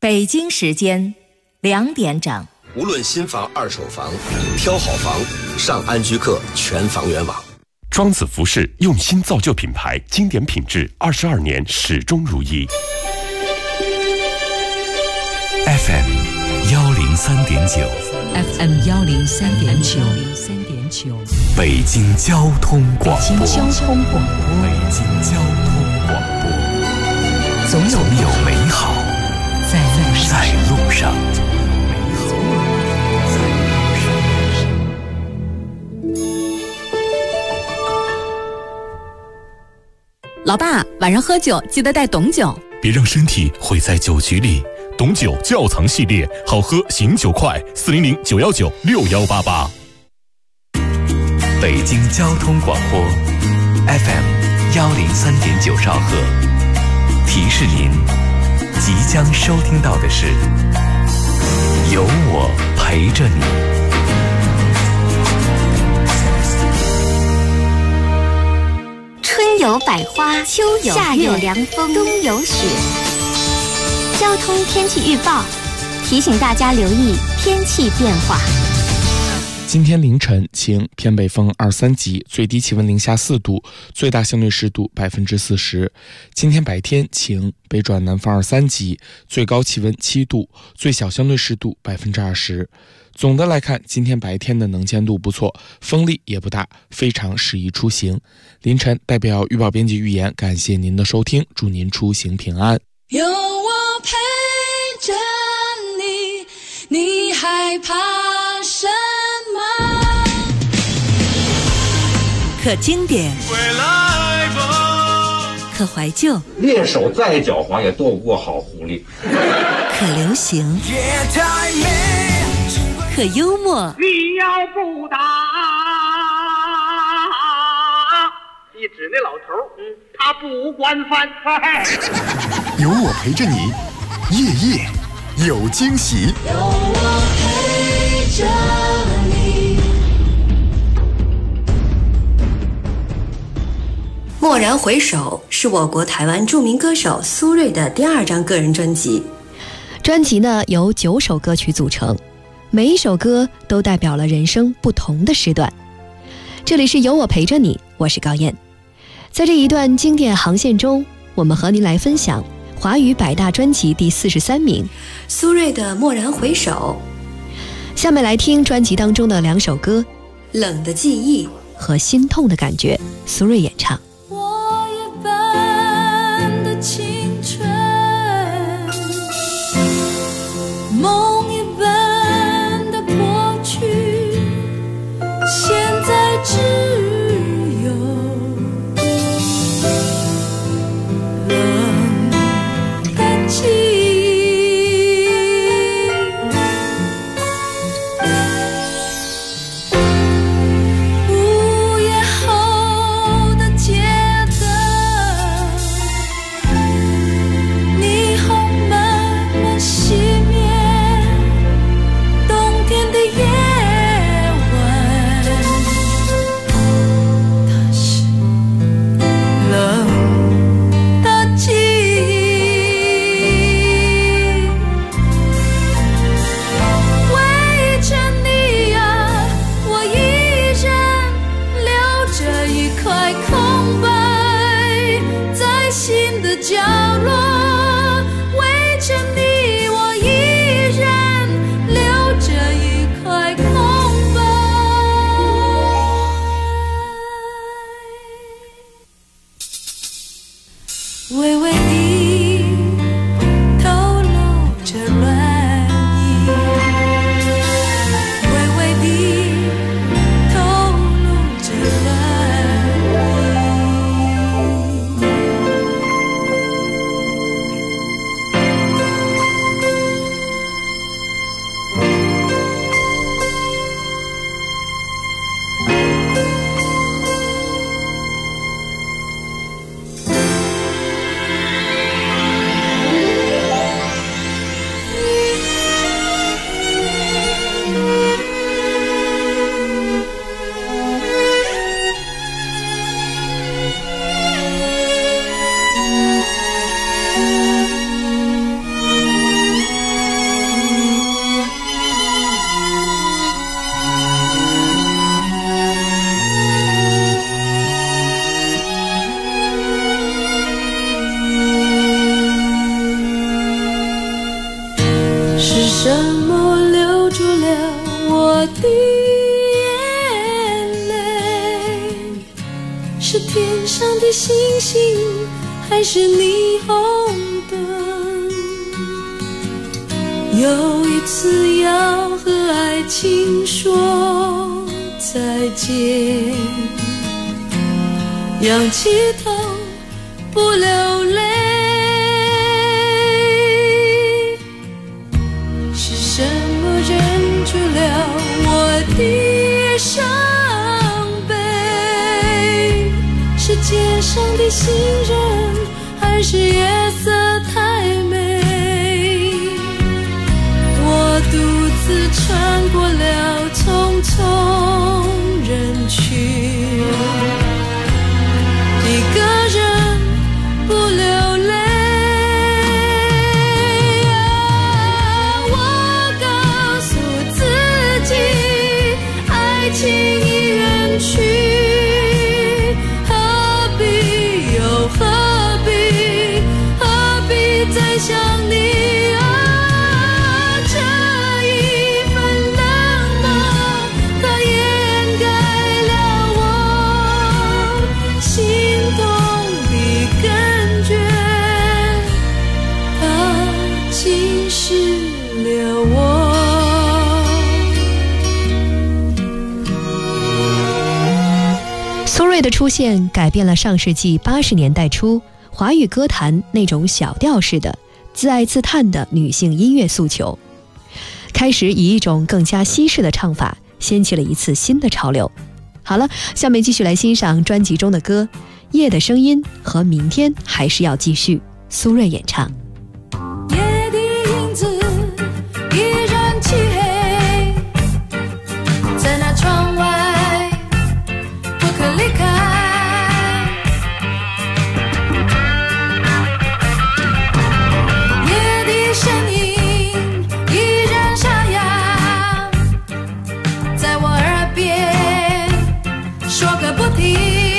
北京时间2点整。 无论新房二手房，挑好房上安居客全房源网。 庄子服饰用心造就品牌，经典品质22年始终如一。 FM 103.9 FM 103.9 北京交通广播。 北京交通广播。 北京交通广播。总有美好在路上。 老爸，晚上喝酒记得带董酒， 别让身体毁在酒局里。董酒窖藏系列，好喝醒酒快，400-919-6188。 北京交通广播 FM 103.9兆赫，提示您即将收听到的是有我陪着你。 春有百花，秋有夏有凉风，冬有雪。交通天气预报提醒大家留意天气变化。 今天凌晨晴，偏北风2、3级，最低气温零下4度，最大相对湿度40%。今天白天晴，北转南风2、3级，最高气温7度，最小相对湿度20%。总的来看，今天白天的能见度不错，风力也不大，非常适宜出行。凌晨代表预报编辑预言，感谢您的收听，祝您出行平安。 有我陪着你，你害怕什么？ 可经典，可怀旧， 猎手再狡猾也斗不过好狐狸。 可流行，可幽默。 你要不打，一指那老头，他不管饭。 有我陪着你，夜夜有惊喜。 有我陪着你。 蓦然回首是我国台湾著名歌手苏芮的第2张个人专辑。 专辑呢由9首歌曲组成，每一首歌都代表了人生不同的时段。这里是有我陪着你，我是高燕。在这一段经典航线中，我们和您来分享华语100大专辑第43名苏芮的《蓦然回首》。 下面来听专辑当中的2首歌， 《冷的记忆》 和《心痛的感觉》，苏芮演唱。 我一般的青春，梦一般的过去，现在只有冷的记忆。午夜后的街灯，霓虹慢慢熄灭，冬天的夜晚，它是冷的记忆。为着你呀，我依然留着一块空白，在心的角落。为着你，我依然留着一块空白。微微地透露着暖意，微微地透露着暖意。 什么留住了我的眼泪？是天上的星星，还是霓虹灯？有一次要和爱情说再见，仰起头不流泪。是什么忍住了我的伤悲？是街上的行人，还是夜色太美？我独自穿过了匆匆人群，一个人不流泪。我告诉自己，爱情已远去，何必又何必，何必再想你？ 苏芮的出现改变了上世纪80年代初华语歌坛那种小调式的自爱自叹的女性音乐诉求，开始以一种更加西式的唱法掀起了一次新的潮流。好了，下面继续来欣赏专辑中的歌《夜的声音》和《明天还是要继续》，苏芮演唱。 夜的影子依然漆黑，在那窗外不可离开。夜的声音依然沙哑，在我耳边说个不停，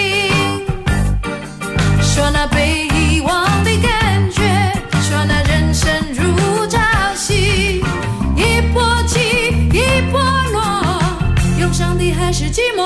说那被遗忘的感觉，说那人生如朝夕，一波起一波落，忧伤的还是寂寞。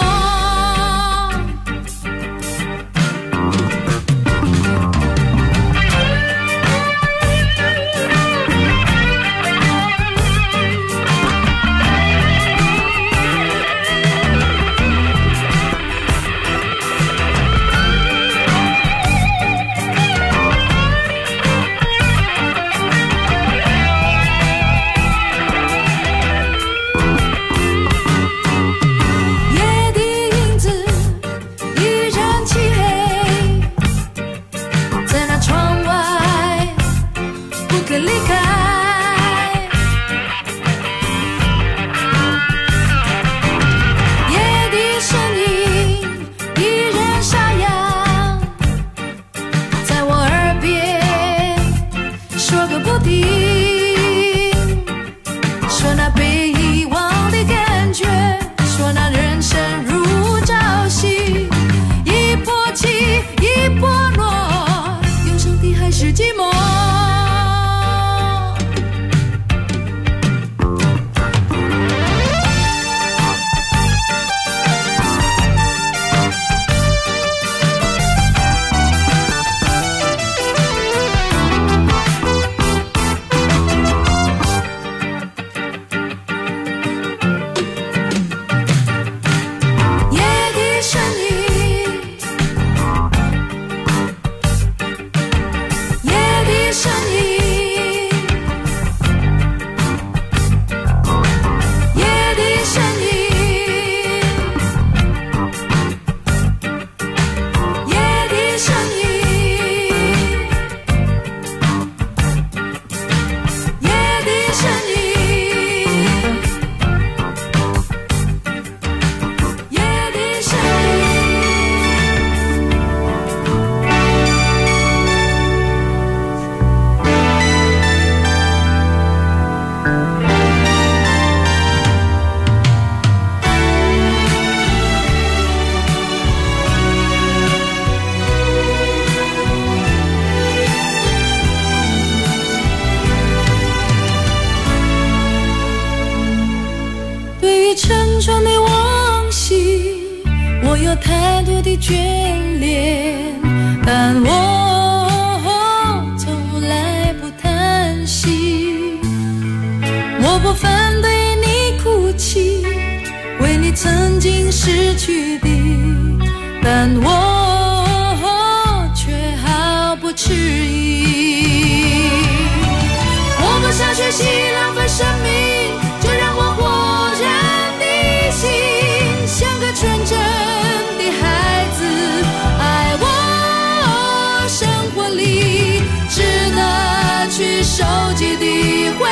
眷恋，但我从来不叹息。我不反对你哭泣，为你曾经失去的，但我却毫不迟疑。我不想学习浪费生命，就让我豁然的心，像个纯真的孩子，爱我生活里值得去收集的回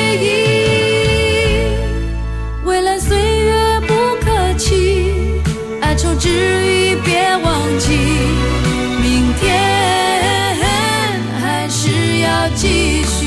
忆。未来岁月不可期，哀愁之余别忘记，明天还是要继续。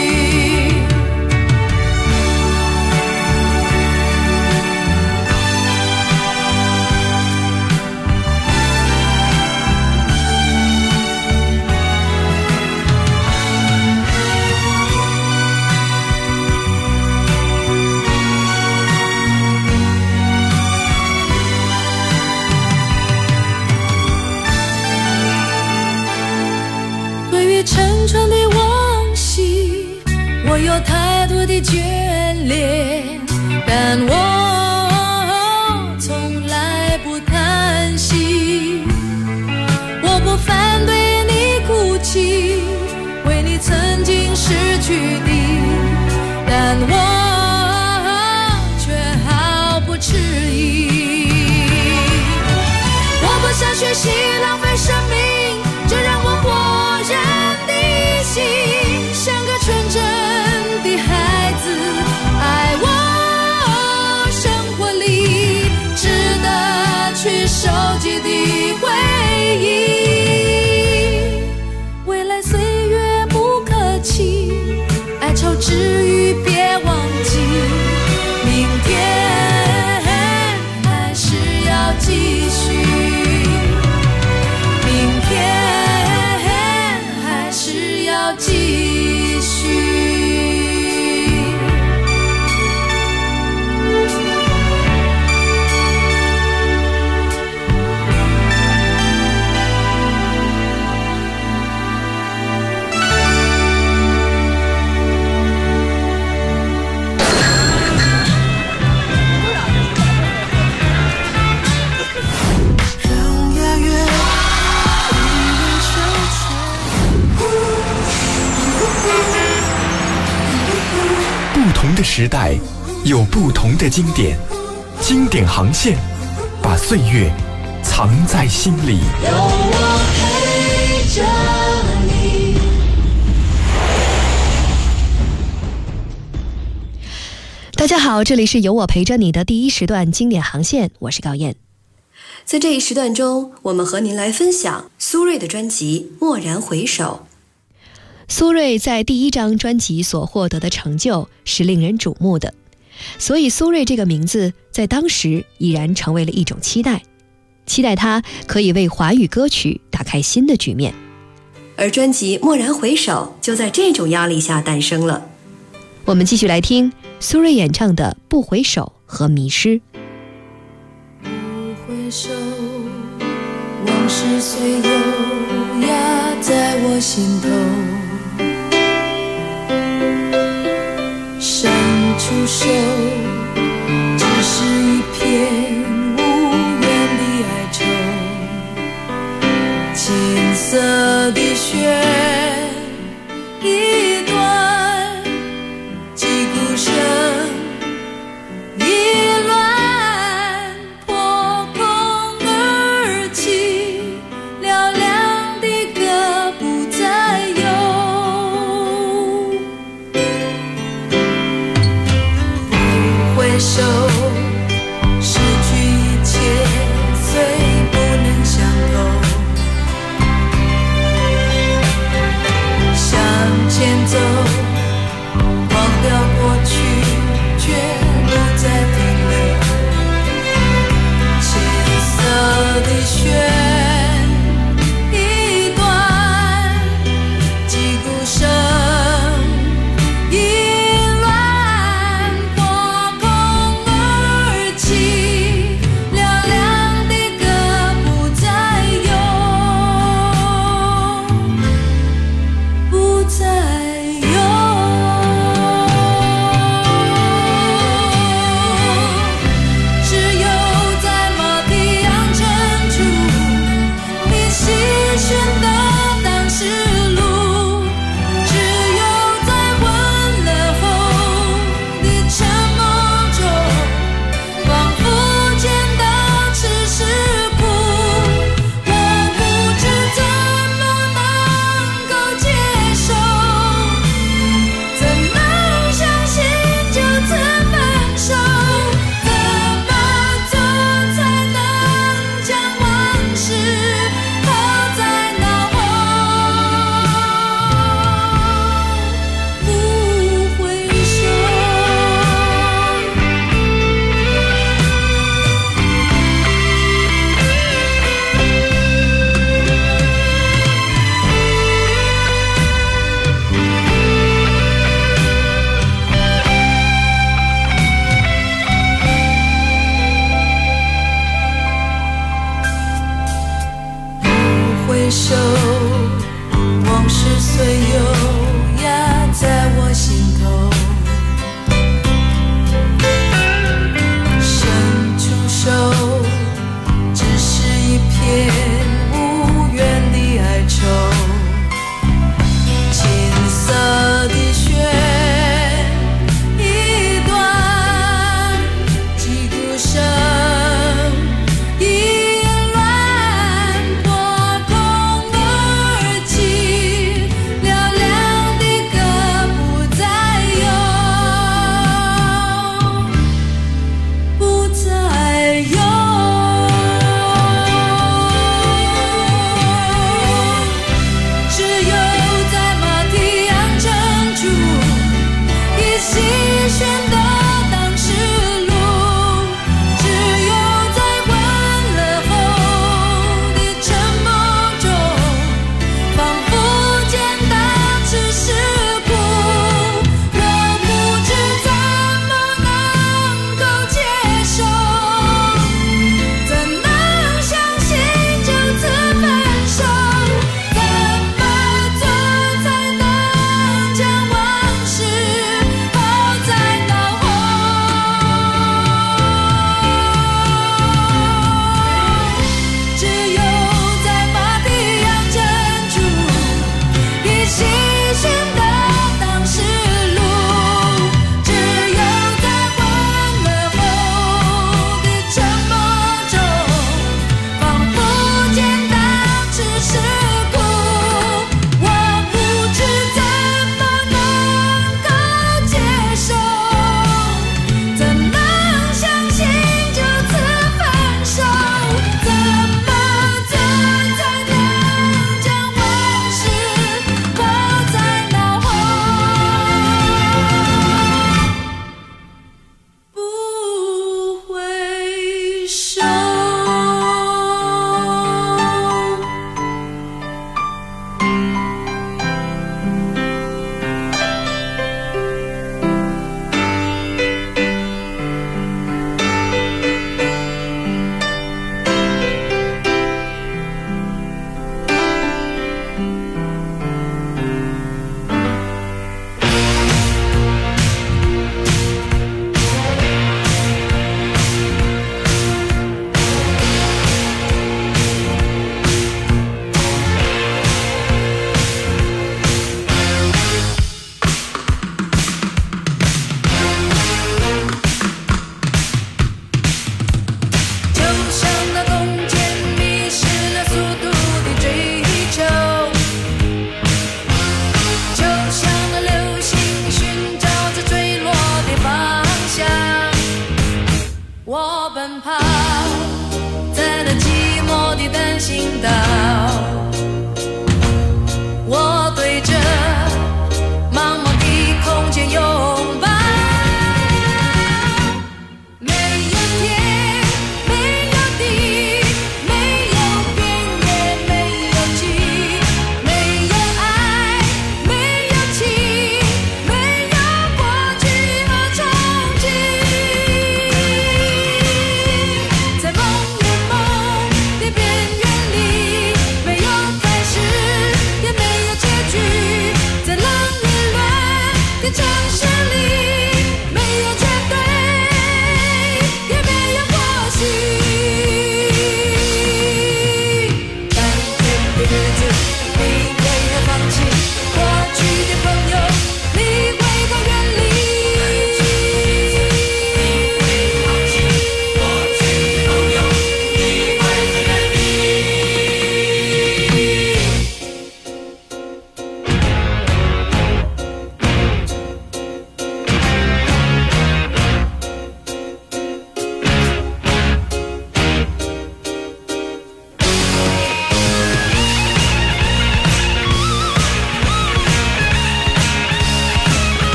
沉重的往昔，我有太多的眷恋，但我从来不叹息。我不反对你哭泣，为你曾经失去的，但我却毫不迟疑。我不想学习浪费生命，就让我豁然的心，像个纯真的孩子，爱我生活里值得去收集的回忆。未来岁月不可期，哀愁之余别忘记，明天还是要继续，明天还是要继续。 不同的时代有不同的经典，经典航线把岁月藏在心里。 有我陪着你。 大家好，这里是有我陪着你的第一时段经典航线，我是高燕。 在这一时段中，我们和您来分享苏芮的专辑《蓦然回首》。 苏芮在第一张专辑所获得的成就是令人瞩目的，所以苏芮这个名字在当时已然成为了一种期待，期待她可以为华语歌曲打开新的局面。 而专辑《蓦然回首》就在这种压力下诞生了。 我们继续来听苏芮演唱的《不回首》和《迷失》。 不回首，往事虽有压在我心头，伸出手，只是一片无言的哀愁。青色的雪一段，击鼓声一乱，破空而起，嘹亮的歌不再有。不回首，失去一切，虽不能相同。 回首，往事随油压在我心头。伸出手，只是一片无缘的哀愁。青色的雪，一段击鼓声。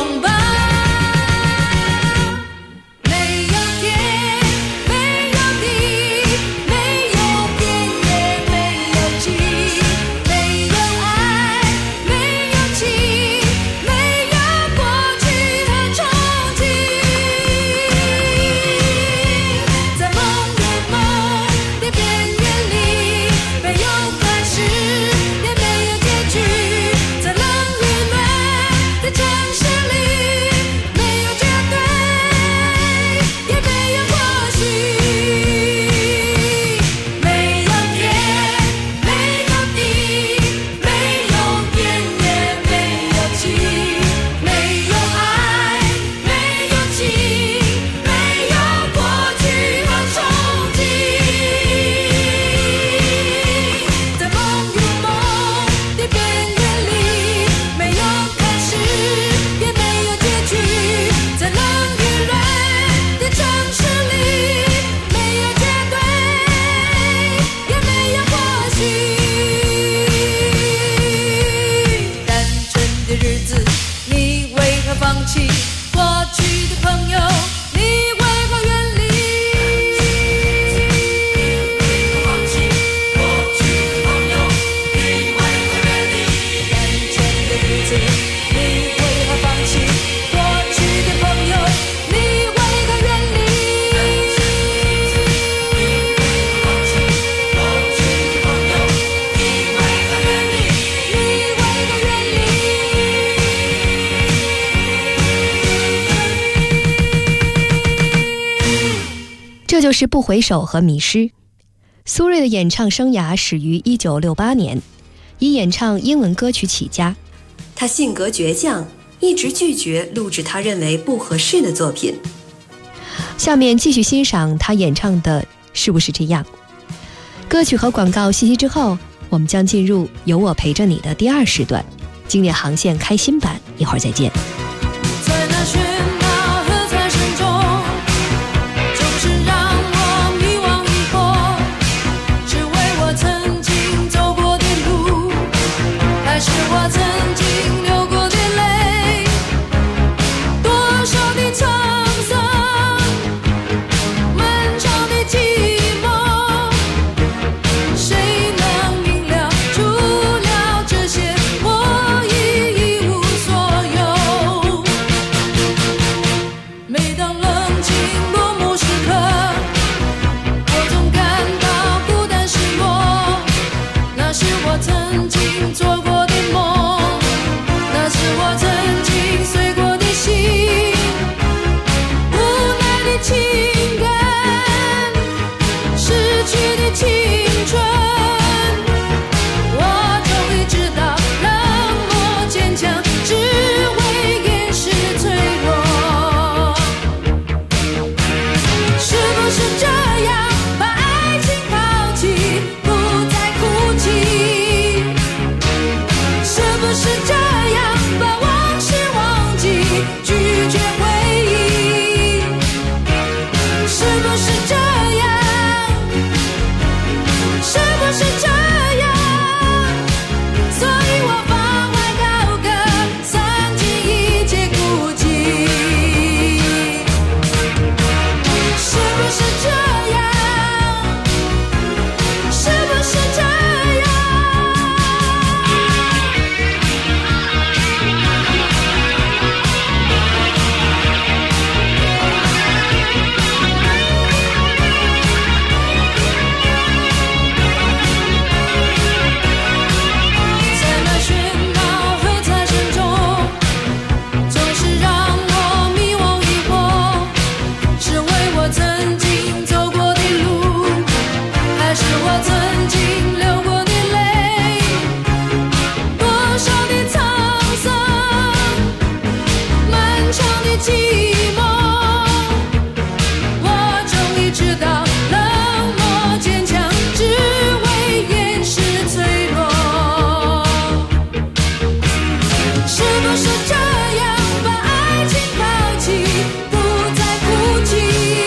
没有天，没有地。 就是《不回首》和《迷失》。苏芮的演唱生涯始于1968年，以演唱英文歌曲起家。 他性格倔强，一直拒绝录制他认为不合适的作品。 下面继续欣赏他演唱的《是不是这样》。歌曲和广告信息之后，我们将进入有我陪着你的第2时段，经典航线开心版，一会儿再见。 在那喧闹和财神中，总是让我迷惘疑惑，是为我曾经走过的路，还是我曾经流过的泪？多少的沧桑，漫长的寂寞，谁能明了？除了这些，我已一无所有。每当冷清落幕时刻，我总感到孤单失落。那是我曾经做过的梦，那是我曾经碎过的心，无奈的情感，失去的青春。我终于知道，冷漠坚强只会掩饰脆弱。是不是这样，把爱情抛弃，不再哭泣？是不是这样，把往事忘记，拒绝回忆？是不是这样？是不是这样？所以我放怀高歌，散尽一切孤寂。是不是这样？是不是这样？在那喧闹和财神中，总是让我迷惘疑惑，是为我曾经走过的路，还是我曾经流过的泪？多少的沧桑，漫长的寂寞，我终于知道，冷漠坚强只会掩饰脆弱。是不是这样，把爱情抛弃，不再哭泣？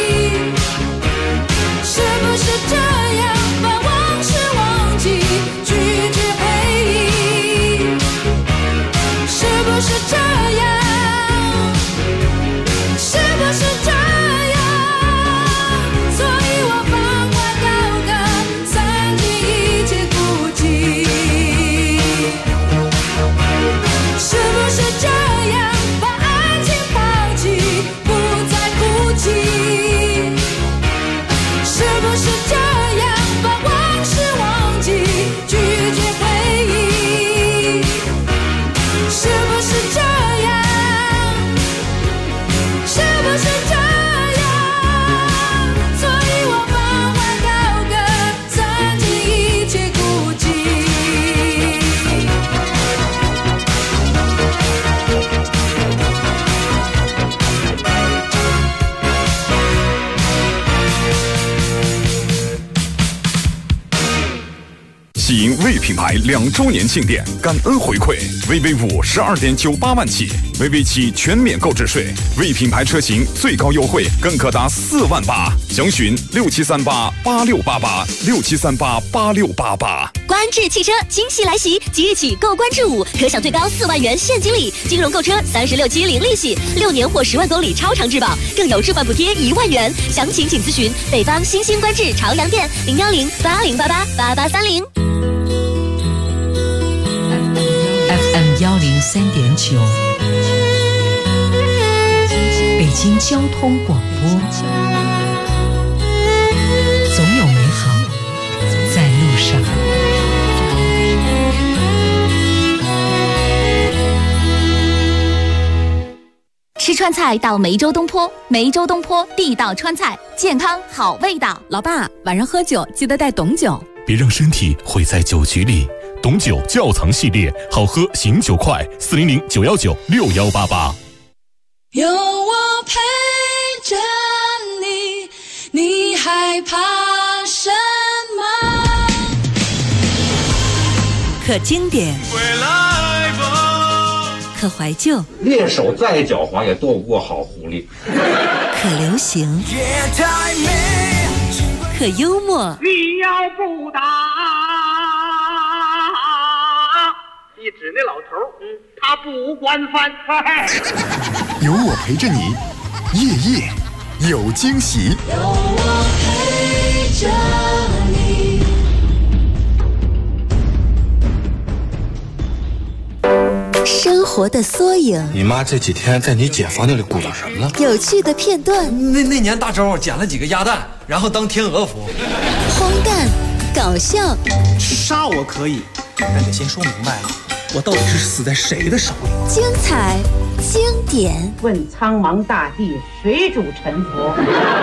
是不是这样，把往事忘记，拒绝回忆？是不是这样？是不是这样？所以我放怀高歌，散尽一切孤寂。是不是这样，把爱情抛弃，不再哭泣？是不是这样，把往事忘记，拒绝回忆？是不是这样？是不是这样？所以我放怀高歌，散尽一切孤寂。 喜迎魏品牌2周年庆典，感恩回馈，VV5 12.98万起，VV7全免购置税，魏品牌车型最高优惠更可达4万8，详询67388688，67388688。 观致汽车惊喜来袭，即日起购观致5可享最高4万元现金礼，金融购车36期零利息，6年或10万公里超长质保，更有置换补贴1万元。详情请咨询北方新兴观致朝阳店01080888830。 FM 103.9，北京交通广播，总有美好在路上。 吃穿川菜到梅州东坡，梅州东坡地道川菜，健康好味道。 老爸，晚上喝酒记得带董酒， 别让身体毁在酒局里。董酒窖藏系列，好喝醒酒快，400-919-6188。 有我陪着你，你害怕什么？ 可经典，可怀旧， 猎手再狡猾也斗不过好狐狸。 可流行，可幽默。 你要不打，一指那老头，他不惯犯。 有我陪着你，夜夜有惊喜。 有我陪着你。 生活的缩影， 你妈这几天在你姐房那里鼓捣什么呢？ 有趣的片段。 那年大周捡了几个鸭蛋，然后当天鹅服。 荒诞，搞笑。 杀我可以，但得先说明白了，我到底是死在谁的手里？ 精彩，经典。 问苍茫大地，谁主沉浮？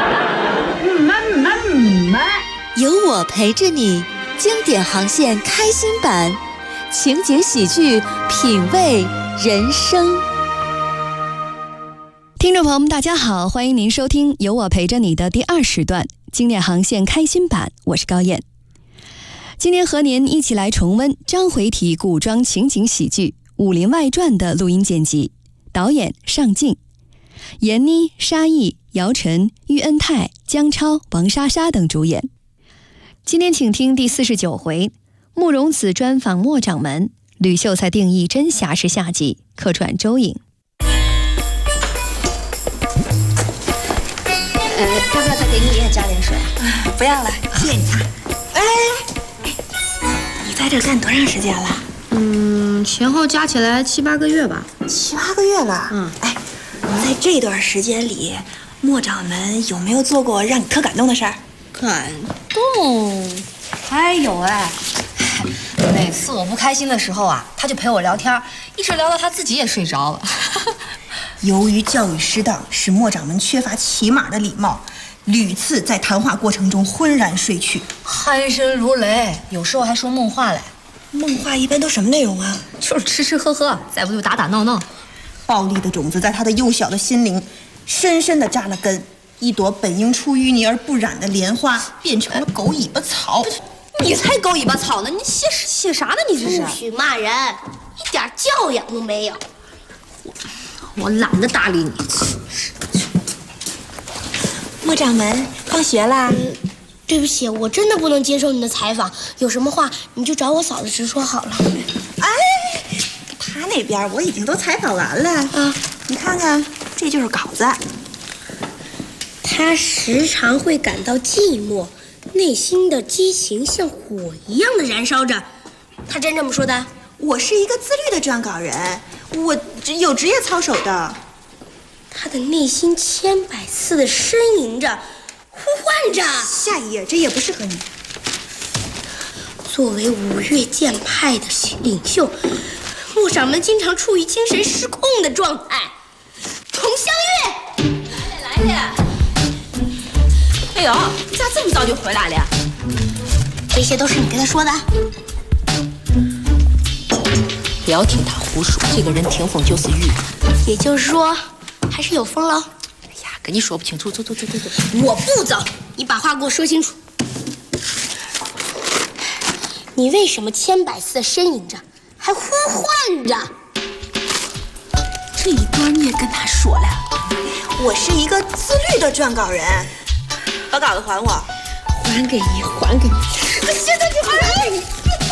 有我陪着你，经典航线开心版。情景喜剧，品味人生。 听众朋友们，大家好，欢迎您收听有我陪着你的第2时段经典航线开心版，我是高燕。今天和您一起来重温章回体古装情景喜剧《武林外传》的录音剪辑，导演尚敬，闫妮、沙溢、姚晨、喻恩泰、姜超、王莎莎等主演。今天请听第49回，慕容子专访莫掌门，吕秀才定义真侠士下集，客串周颖。 要不要再给你也加点水？ 不要了，谢谢你啊。 你在这干多长时间了？ 前后加起来7、8个月吧。 7、8个月了。在这段时间里，莫掌门有没有做过让你特感动的事儿？ 感动？还有每次我不开心的时候啊，他就陪我聊天，一直聊到他自己也睡着了。 由于教育失当，使莫掌门缺乏起码的礼貌，屡次在谈话过程中昏然睡去， 鼾声如雷，有时候还说梦话嘞。 梦话一般都什么内容啊？ 就是吃吃喝喝，再不就打打闹闹。 暴力的种子在他的幼小的心灵深深地扎了根，一朵本应出淤泥而不染的莲花变成了狗尾巴草。 你才狗尾巴草呢！你写啥呢？你这是？ 不许骂人，一点教养都没有。 我懒得搭理你。 莫掌门，放学啦。 对不起，我真的不能接受你的采访，有什么话你就找我嫂子直说好了。 他那边我已经都采访完了。你看看，这就是稿子。 他时常会感到寂寞，内心的激情像火一样的燃烧着。他真这么说的？ 我是一个自律的撰稿人，我有职业操守的。 他的内心千百次的呻吟着，呼唤着。 下一页，这页不适合你。 作为五岳剑派的领袖，莫掌门经常处于精神失控的状态。佟湘玉，来。哎呦，你咋这么早就回来了呀？ 这些都是你跟他说的？ 不要听他胡说，这个人听风就是雨。也就是说，还是有风了。哎呀，跟你说不清楚，走。我不走，你把话给我说清楚。你为什么千百次的呻吟着，还呼唤着？这一段你也跟他说了。 我是一个自律的撰稿人，把稿子还我。 还给你。我现在就还给你。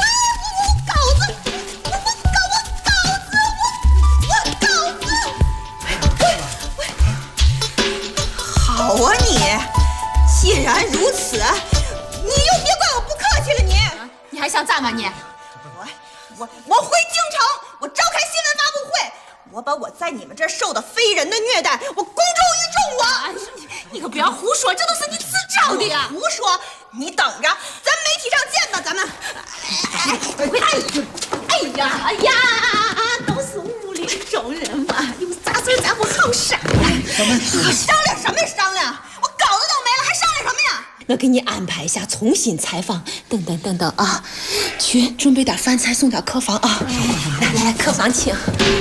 好啊你！既然如此，你就别怪我不客气了你。 你还想咋嘛你？ 我回京城，我召开新闻发布会，我把我在你们这儿受的非人的虐待，我公诸于众。 你可不要胡说，这都是你自找的呀！ 胡说，你等着，咱媒体上见吧，咱们。 哎呀，都是无聊。 找人嘛，有啥事咱不好商量。商量什么商量？我稿子都没了，还商量什么呀？ 我给你安排一下，重新采访。等啊，去准备点饭菜，送到客房啊。来，客房请。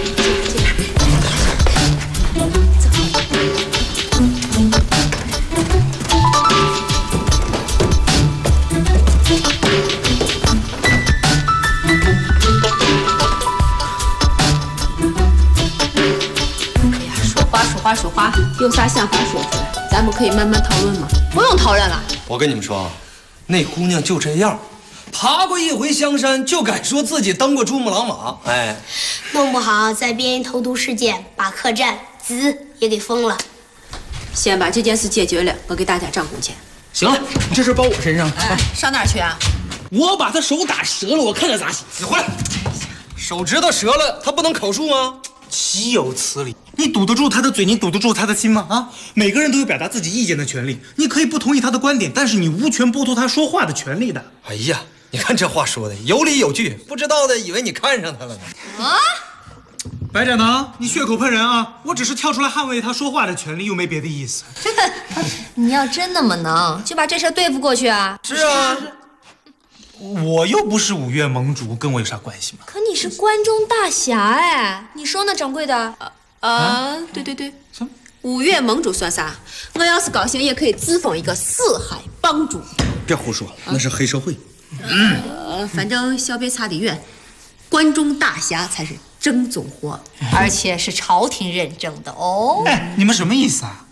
说话，有啥想法说出来，咱们可以慢慢讨论嘛。 不用讨论了。 我跟你们说啊，那姑娘就这样，爬过一回香山就敢说自己当过珠穆朗玛。哎， 弄不好再编一投毒事件，把客栈资也给封了。 先把这件事解决了，我给大家涨工钱。 行了，你这事包我身上。 哎，上哪儿去啊？ 我把他手打折了，我看他咋洗。 你回来，手指头折了，他不能口述吗？ 岂有此理！你堵得住他的嘴，你堵得住他的心吗？啊，每个人都有表达自己意见的权利，你可以不同意他的观点，但是你无权剥夺他说话的权利的。 哎呀，你看这话说的有理有据，不知道的以为你看上他了呢。 啊！ 白展堂，你血口喷人啊！我只是跳出来捍卫他说话的权利，又没别的意思。 你要真那么能，就把这事对付过去啊！ 是啊。 我又不是五岳盟主，跟我有啥关系吗？ 可你是关中大侠哎，你说呢，掌柜的？对， 五岳盟主算啥？我要是高兴，也可以自封一个四海帮主。 别胡说，那是黑社会。 反正小别差得远，关中大侠才是正宗货， 而且是朝廷认证的哦。 哎，你们什么意思啊？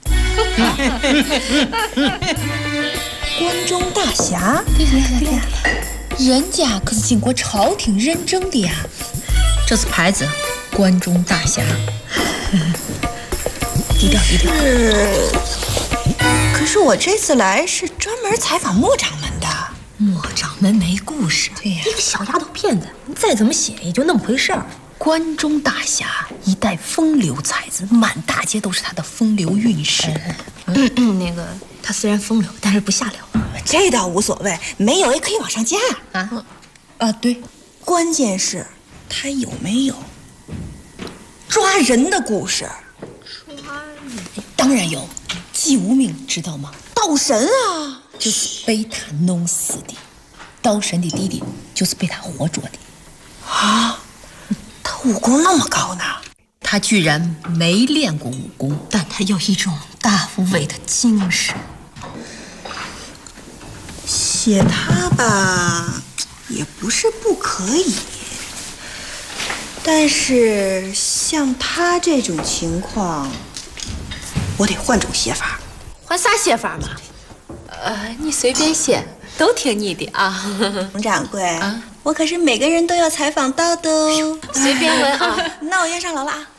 关中大侠，对，人家可是经过朝廷认证的呀。 这是牌子，关中大侠。低调。 可是我这次来是专门采访莫掌门的。 莫掌门没故事， 对呀， 一个小丫头片子，你再怎么写也就那么回事儿。关中大侠，一代风流才子，满大街都是他的风流韵事。那个他虽然风流，但是不下流。 这倒无所谓，没有也可以往上加啊。对， 关键是他有没有抓人的故事？ 当然有，季无命知道吗？ 道神啊， 就是被他弄死的。道神的弟弟就是被他活捉的。 啊，他武功那么高呢？ 他居然没练过武功，但他有一种大无畏的精神。 写他吧，也不是不可以，但是像他这种情况，我得换种写法。 换啥写法嘛？你随便写，都听你的啊。 洪掌柜啊，我可是每个人都要采访到的哦。 随便问啊。 那我先上楼了啊。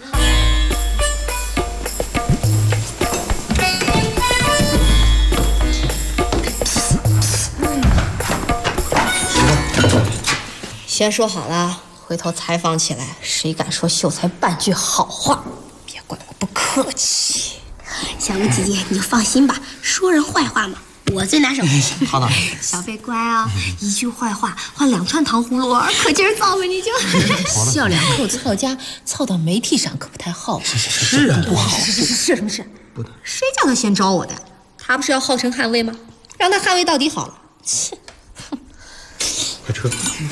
先说好了，回头采访起来，谁敢说秀才半句好话，别怪我不客气。 小薇姐姐，你就放心吧，说人坏话嘛，我最拿手。 好的， 小贝乖啊，一句坏话换2串糖葫芦，可劲儿造吧你就。 小两口子吵架，吵到媒体上可不太好。 是啊， 不好。 是什么事？ 不的。 谁叫他先找我的？他不是要号称捍卫吗？让他捍卫到底好了。切！ 快撤。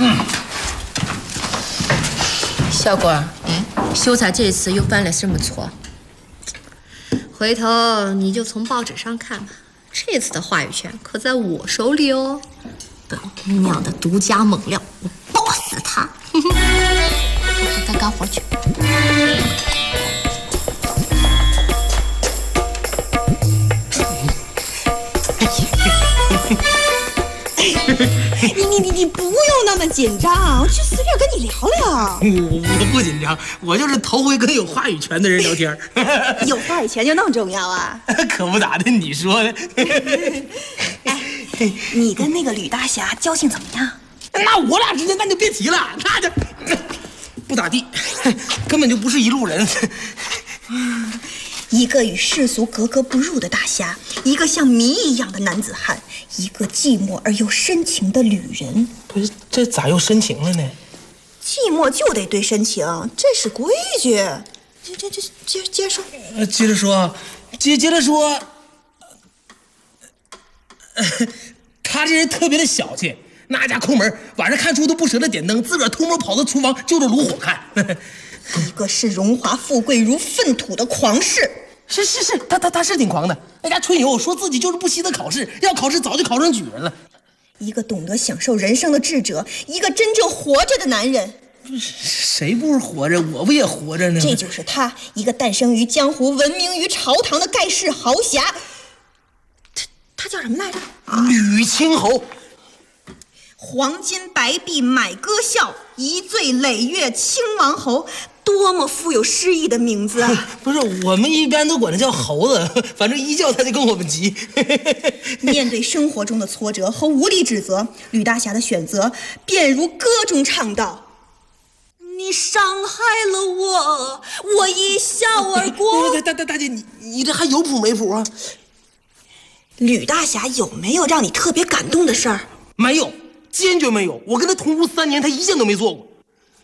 小果，秀才这次又犯了什么错？ 回头你就从报纸上看吧。这次的话语权可在我手里哦。本姑娘的独家猛料，我爆死他！干干活去。 你不用那么紧张，我就随便跟你聊聊。 我不紧张，我就是头回跟有话语权的人聊天。 有话语权就那么重要啊？ 可不咋的，你说的。 哎，你跟那个吕大侠交情怎么样？ 那我俩之间那就别提了，那就不咋地，根本就不是一路人。 一个与世俗格格不入的大侠，一个像谜一样的男子汉，一个寂寞而又深情的旅人。 不是，这咋又深情了呢？ 寂寞就得对深情，这是规矩。接着说。 接着说，接着说。他这人特别的小气，那家抠门，晚上看书都不舍得点灯，自个儿偷摸跑到厨房就着炉火看。 一个是荣华富贵如粪土的狂士。 是，他是挺狂的。那家吹牛说自己就是不惜的考试，要考试早就考上举人了。 一个懂得享受人生的智者，一个真正活着的男人。 谁不是活着？我不也活着呢？ 这就是他，一个诞生于江湖、闻名于朝堂的盖世豪侠。他叫什么来着？ 吕青侯。 黄金白璧买歌笑，一醉累月亲王侯。多么富有诗意的名字啊！ 不是，我们一般都管他叫猴子，反正一叫他就跟我们急。 面对生活中的挫折和无力指责，吕大侠的选择便如歌中唱道：你伤害了我，我一笑而过。 大姐，你这还有谱没谱啊？ 吕大侠有没有让你特别感动的事儿？ 没有，坚决没有。我跟他同屋3年，他一件都没做过。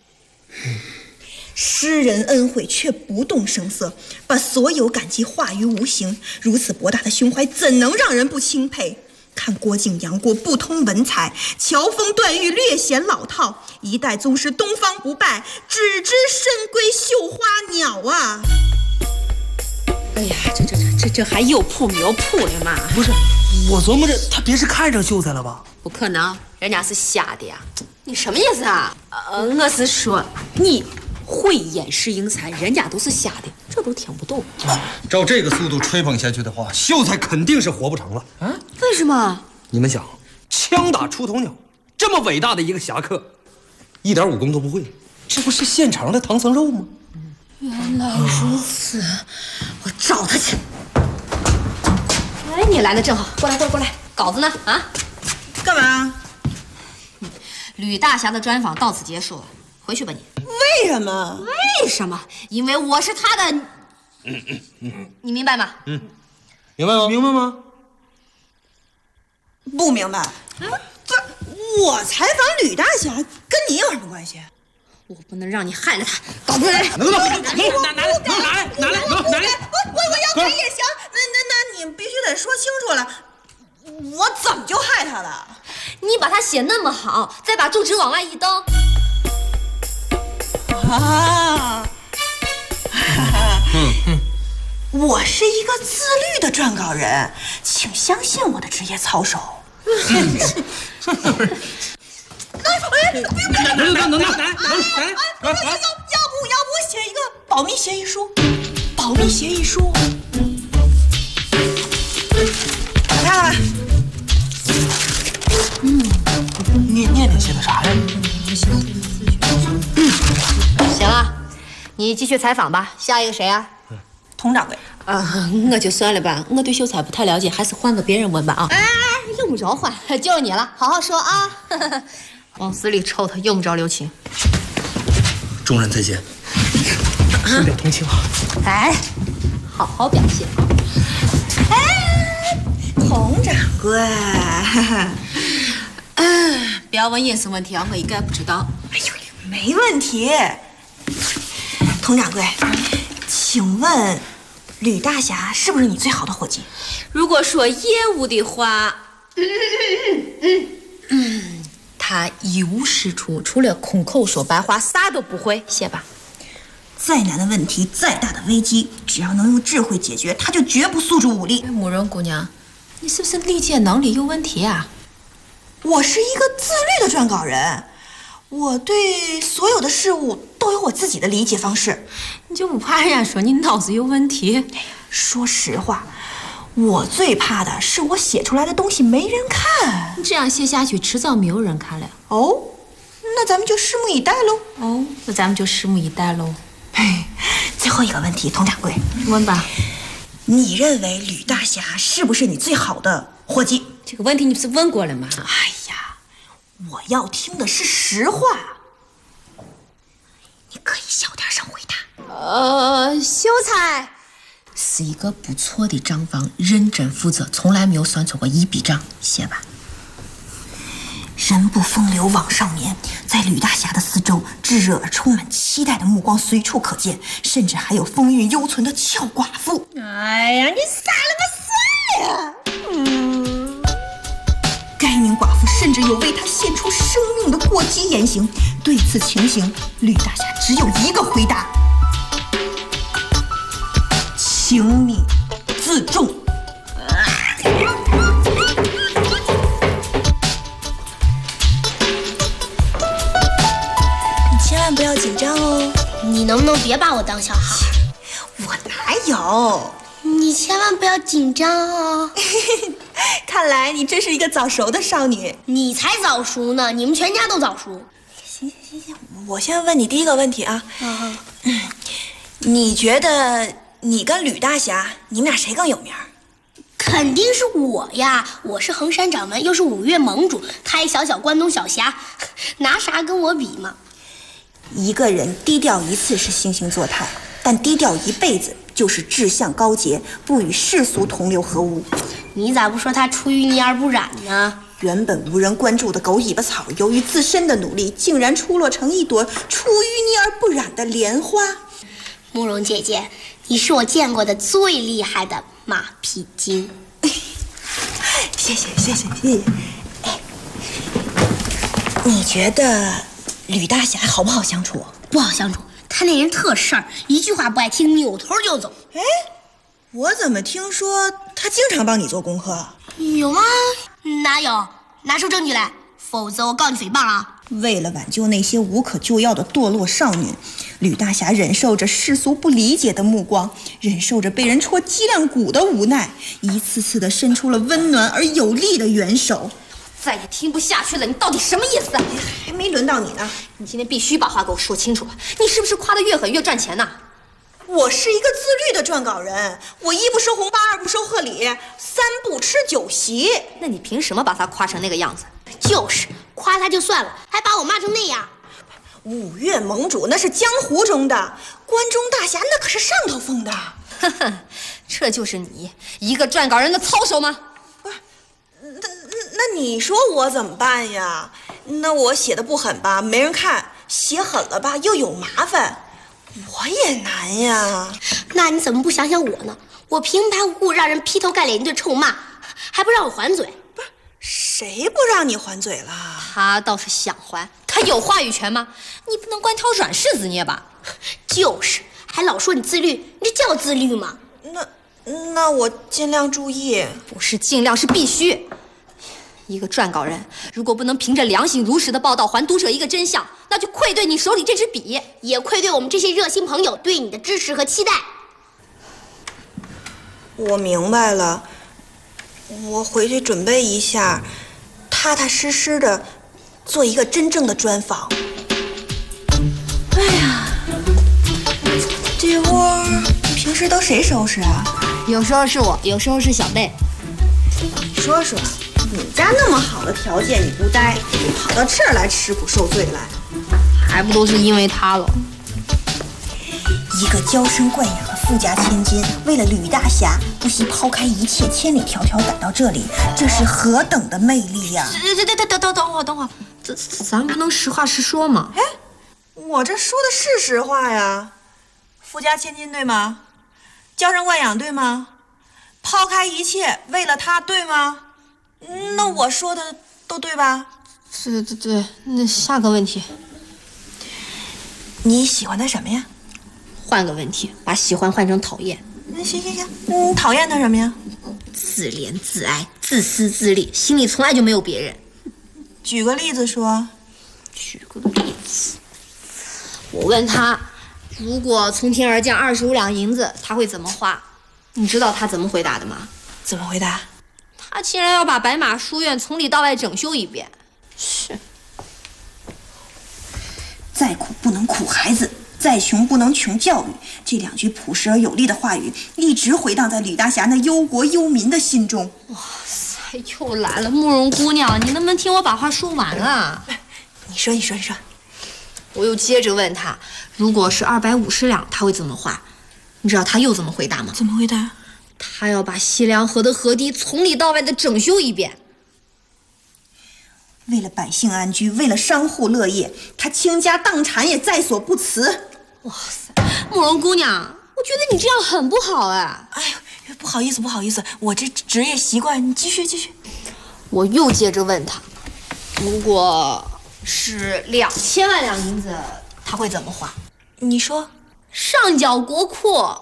施人恩惠却不动声色，把所有感激化于无形，如此博大的胸怀怎能让人不钦佩？看郭靖杨过不通文采，乔峰段誉略显老套，一代宗师东方不败，只知深闺绣花鸟啊！ 哎呀，这还有谱没有谱的嘛？ 不是，我琢磨着他别是看上秀才了吧？ 不可能，人家是瞎的呀！ 你什么意思啊？ 我是说你会掩饰英才，人家都是瞎的，这都听不懂。 照这个速度吹捧下去的话，秀才肯定是活不成了。 啊？为什么？ 你们想，枪打出头鸟，这么伟大的一个侠客，一点武功都不会，这不是现成的唐僧肉吗？ 原来如此，我找他去。哎，你来的正好，过来，稿子呢？啊？ 干嘛？ 吕大侠的专访到此结束，回去吧你。 为什么？ 为什么？因为我是他的。你明白吗？ 明白吗？明白吗？ 不明白。不是，我采访吕大侠跟你有什么关系？ 我不能让你害了他。稿子来， 拿来， 我要给也行。那你必须得说清楚了，我怎么就害他了？ 你把他写那么好，再把住址往外一兜。 啊！我是一个自律的撰稿人，请相信我的职业操守。要不写一个保密协议书？保密协议书，看， 念写的啥呀？ 行了，你继续采访吧。下一个谁啊？ 佟掌柜。 我就算了吧，我对秀才不太了解，还是换个别人问吧啊。 哎，用不着换，就是你了，好好说啊。往死里抽他，用不着留情。 众人再见，顺便同情啊！ 哎，好好表现。 哎，佟掌柜， 不要问隐私问题啊，我一概不知道。 哎呦，没问题。佟掌柜，请问吕大侠是不是你最好的伙计？ 如果说业务的话，他一无是处，除了空口说白话，啥都不会。写吧。 再难的问题，再大的危机，只要能用智慧解决，他就绝不诉诸武力。 慕容姑娘，你是不是理解能力有问题啊？ 我是一个自律的撰稿人，我对所有的事物都有我自己的理解方式。 你就不怕人家说你脑子有问题？ 说实话，我最怕的是我写出来的东西没人看。 你这样写下去，迟早没有人看了。 哦，那咱们就拭目以待喽。 哦，那咱们就拭目以待喽。 最后一个问题，佟掌柜， 问吧。 你认为吕大侠是不是你最好的伙计？ 这个问题你不是问过了吗？ 哎呀，我要听的是实话。你可以小点声回答。 秀才是一个不错的账房，认真负责，从来没有算错过一笔账。写吧。 人不风流枉少年，在吕大侠的四周，炙热而充满期待的目光随处可见，甚至还有风韵犹存的俏寡妇。 哎呀，你撒了个蒜呀！ 该名寡妇甚至有为他献出生命的过激言行。对此情形，吕大侠只有一个回答：请你自重。你千万不要紧张哦！ 你能不能别把我当小孩？ 我哪有？ 你千万不要紧张哦！ 看来你真是一个早熟的少女。 你才早熟呢，你们全家都早熟。 行，我先问你第一个问题啊。你觉得你跟吕大侠，你们俩谁更有名？ 肯定是我呀！我是衡山掌门，又是五岳盟主，他一小关东小侠，拿啥跟我比嘛？ 一个人低调一次是惺惺作态，但低调一辈子就是志向高洁，不与世俗同流合污。 你咋不说他出淤泥而不染呢？ 原本无人关注的狗尾巴草，由于自身的努力，竟然出落成一朵出淤泥而不染的莲花。 慕容姐姐，你是我见过的最厉害的马屁精。 谢谢。哎，你觉得吕大侠好不好相处？ 不好相处，他那人特事儿，一句话不爱听，扭头就走。 哎，我怎么听说他经常帮你做功课？ 有吗？哪有？拿出证据来，否则我告你诽谤啊！ 为了挽救那些无可救药的堕落少女，吕大侠忍受着世俗不理解的目光，忍受着被人戳脊梁骨的无奈，一次次地伸出了温暖而有力的援手。 再也听不下去了，你到底什么意思？ 还没轮到你呢， 你今天必须把话给我说清楚了。你是不是夸得越狠越赚钱呢？ 我是一个自律的撰稿人，我一不收红包，二不收贺礼，三不吃酒席。 那你凭什么把他夸成那个样子？ 就是夸他就算了，还把我骂成那样。 五岳盟主那是江湖中的，关中大侠那可是上头风的。 呵呵，这就是你一个撰稿人的操守吗？ 不是，那你说我怎么办呀？那我写的不狠吧，没人看；写狠了吧，又有麻烦，我也难呀。 那你怎么不想想我呢？我平白无故让人劈头盖脸一顿臭骂，还不让我还嘴。 不是，谁不让你还嘴了？ 他倒是想还，他有话语权吗？你不能光挑软柿子捏吧？ 就是，还老说你自律，你这叫自律吗？ 那我尽量注意。 不是尽量，是必须。一个撰稿人如果不能凭着良心如实的报道，还读者一个真相，那就愧对你手里这支笔， 也愧对我们这些热心朋友对你的支持和期待。 我明白了，我回去准备一下，踏踏实实的做一个真正的专访。哎呀，这窝平时都谁收拾啊？ 有时候是我，有时候是小贝。 你说说，你家那么好的条件你不待，跑到这儿来吃苦受罪来， 还不都是因为他了？ 一个娇生惯养的富家千金，为了吕大侠不惜抛开一切，千里迢迢赶到这里，这是何等的魅力呀！ 等会儿，咱不能实话实说吗？ 哎，我这说的是实话呀。富家千金对吗？娇生惯养对吗？抛开一切为了他对吗？那我说的都对吧？ 对，那下个问题， 你喜欢他什么呀？ 换个问题，把喜欢换成讨厌。 那行，讨厌他什么呀？ 自怜自哀，自私自利，心里从来就没有别人。 举个例子说。 举个例子，我问他，如果从天而降25两银子，他会怎么花？你知道他怎么回答的吗？ 怎么回答？ 他竟然要把白马书院从里到外整修一遍。是。 再苦不能苦孩子，再穷不能穷教育。这两句朴实而有力的话语，一直回荡在吕大侠那忧国忧民的心中。 哇塞，又来了，慕容姑娘，你能不能听我把话说完啊？ 你说。 我又接着问他，如果是250两，他会怎么花？你知道他又怎么回答吗？ 怎么回答？ 他要把西凉河的河堤从里到外的整修一遍。 为了百姓安居，为了商户乐业，他倾家荡产也在所不辞。 哇塞，慕容姑娘，我觉得你这样很不好哎。 哎呦，不好意思，我这职业习惯。你继续。 我又接着问他，如果是2000万两银子，他会怎么花？ 你说， 上缴国库。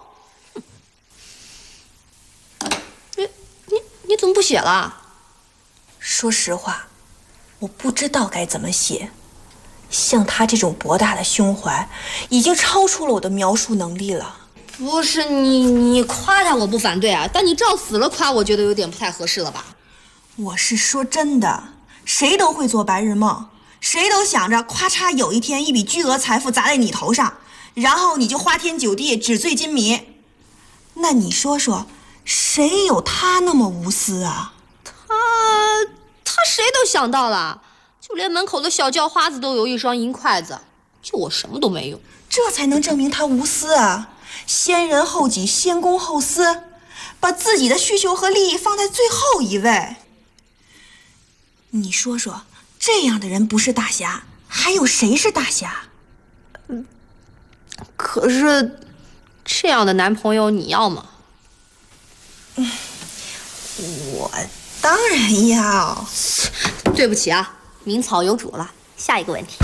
你怎么不写了？ 说实话，我不知道该怎么写。像他这种博大的胸怀，已经超出了我的描述能力了。 不是你夸他我不反对啊，但你照死了夸，我觉得有点不太合适了吧？ 我是说真的，谁都会做白日梦，谁都想着咔嚓有一天一笔巨额财富砸在你头上，然后你就花天酒地，纸醉金迷。那你说说，谁有他那么无私啊？ 他谁都想到了，就连门口的小叫花子都有一双银筷子，就我什么都没有， 这才能证明他无私啊！先人后己，先公后私，把自己的需求和利益放在最后一位。你说说，这样的人不是大侠，还有谁是大侠？ 可是这样的男朋友你要吗？ 我当然要。 对不起啊，名草有主了。下一个问题。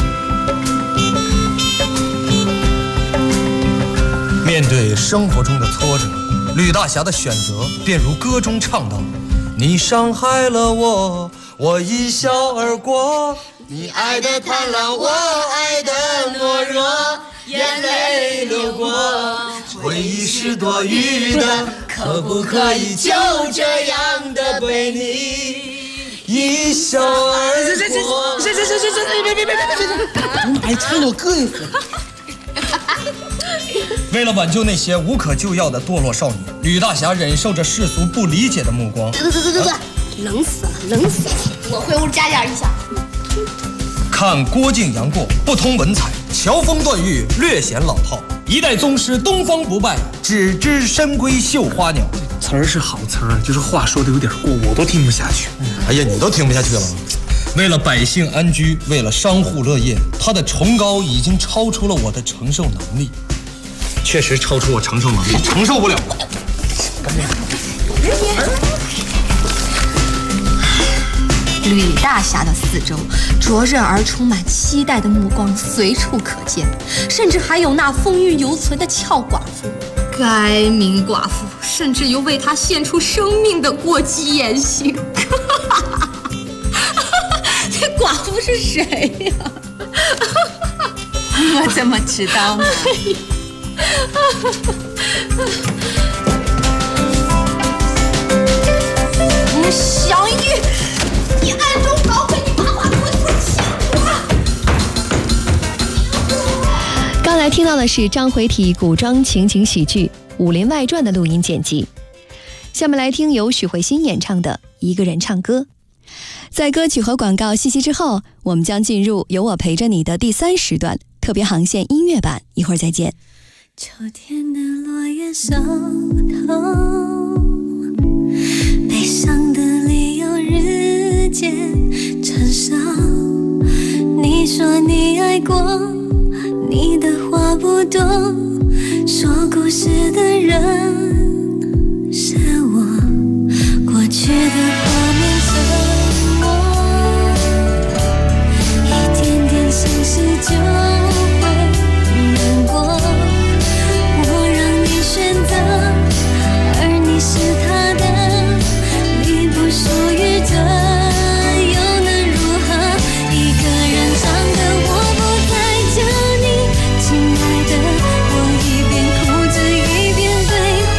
面对生活中的挫折，吕大侠的选择便如歌中唱道：你伤害了我，我一笑而过，你爱的贪婪，我爱的懦弱，眼泪流过，回忆是多余的，可不可以就这样的对你一笑而过？别，还唱我膈应死。为了挽救那些无可救药的堕落少女，吕大侠忍受着世俗不理解的目光。 对，冷死了！我回屋加点一下。 看郭靖杨过不通文采，乔峰段誉略显老套。一代宗师东方不败，只知深闺绣花鸟。 词儿是好词儿，就是话说的有点过，我都听不下去。 哎呀，你都听不下去了。为了百姓安居，为了商户乐业，他的崇高已经超出了我的承受能力。确实超出我承受能力，承受不了。 吕大侠的四周，灼热而充满期待的目光随处可见，甚至还有那风韵犹存的俏寡妇。该名寡妇甚至有为他献出生命的过激言行。这寡妇是谁呀？ 我怎么知道呢？ 小玉，你暗中搞鬼，你把话说清楚啊！ 刚才听到的是章回体古装情景喜剧《武林外传》的录音剪辑。下面来听由许慧欣演唱的《一个人唱歌》。在歌曲和广告信息之后，我们将进入有我陪着你的第3时段特别航线音乐版，一会儿再见。 秋天的落叶收头，悲伤的理由日渐成熟。你说你爱过，你的话不多，说故事的人是我，过去的画面沉默，一点点相识就会难过。我让你选择，而你是他的，你不属于这又能如何？一个人唱歌，我不再叫你亲爱的，我一边哭着一边对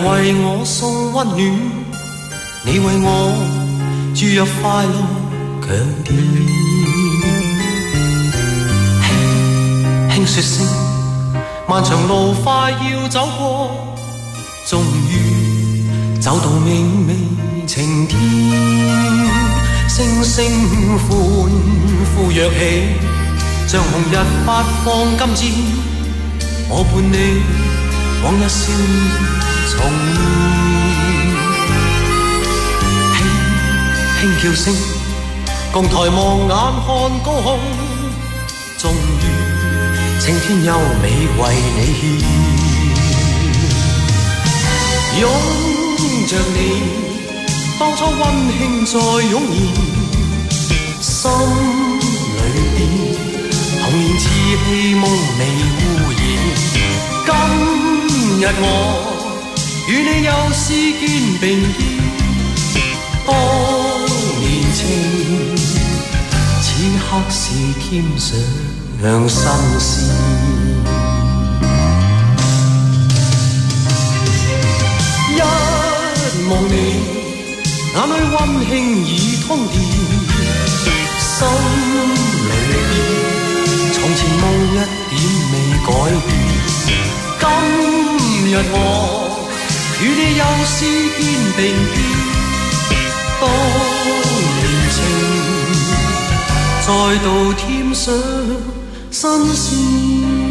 为我送温暖，你为我注入快乐强电。轻说声，漫长路快要走过，终于走到明媚晴天。星星欢呼跃起，像红日发放金箭，我伴你往日笑面重现。轻叫聲，共抬望眼看高空，終於青天優美為你獻。擁着你，當初溫馨再湧現，心裏邊童年稚氣夢未污染。今日我與你又試肩並肩，當年情此刻是添上新鮮。一望你眼裏溫馨已通電，心裏邊從前夢一點未改變。今日我與你又試肩並肩，當年情再度添上新鮮。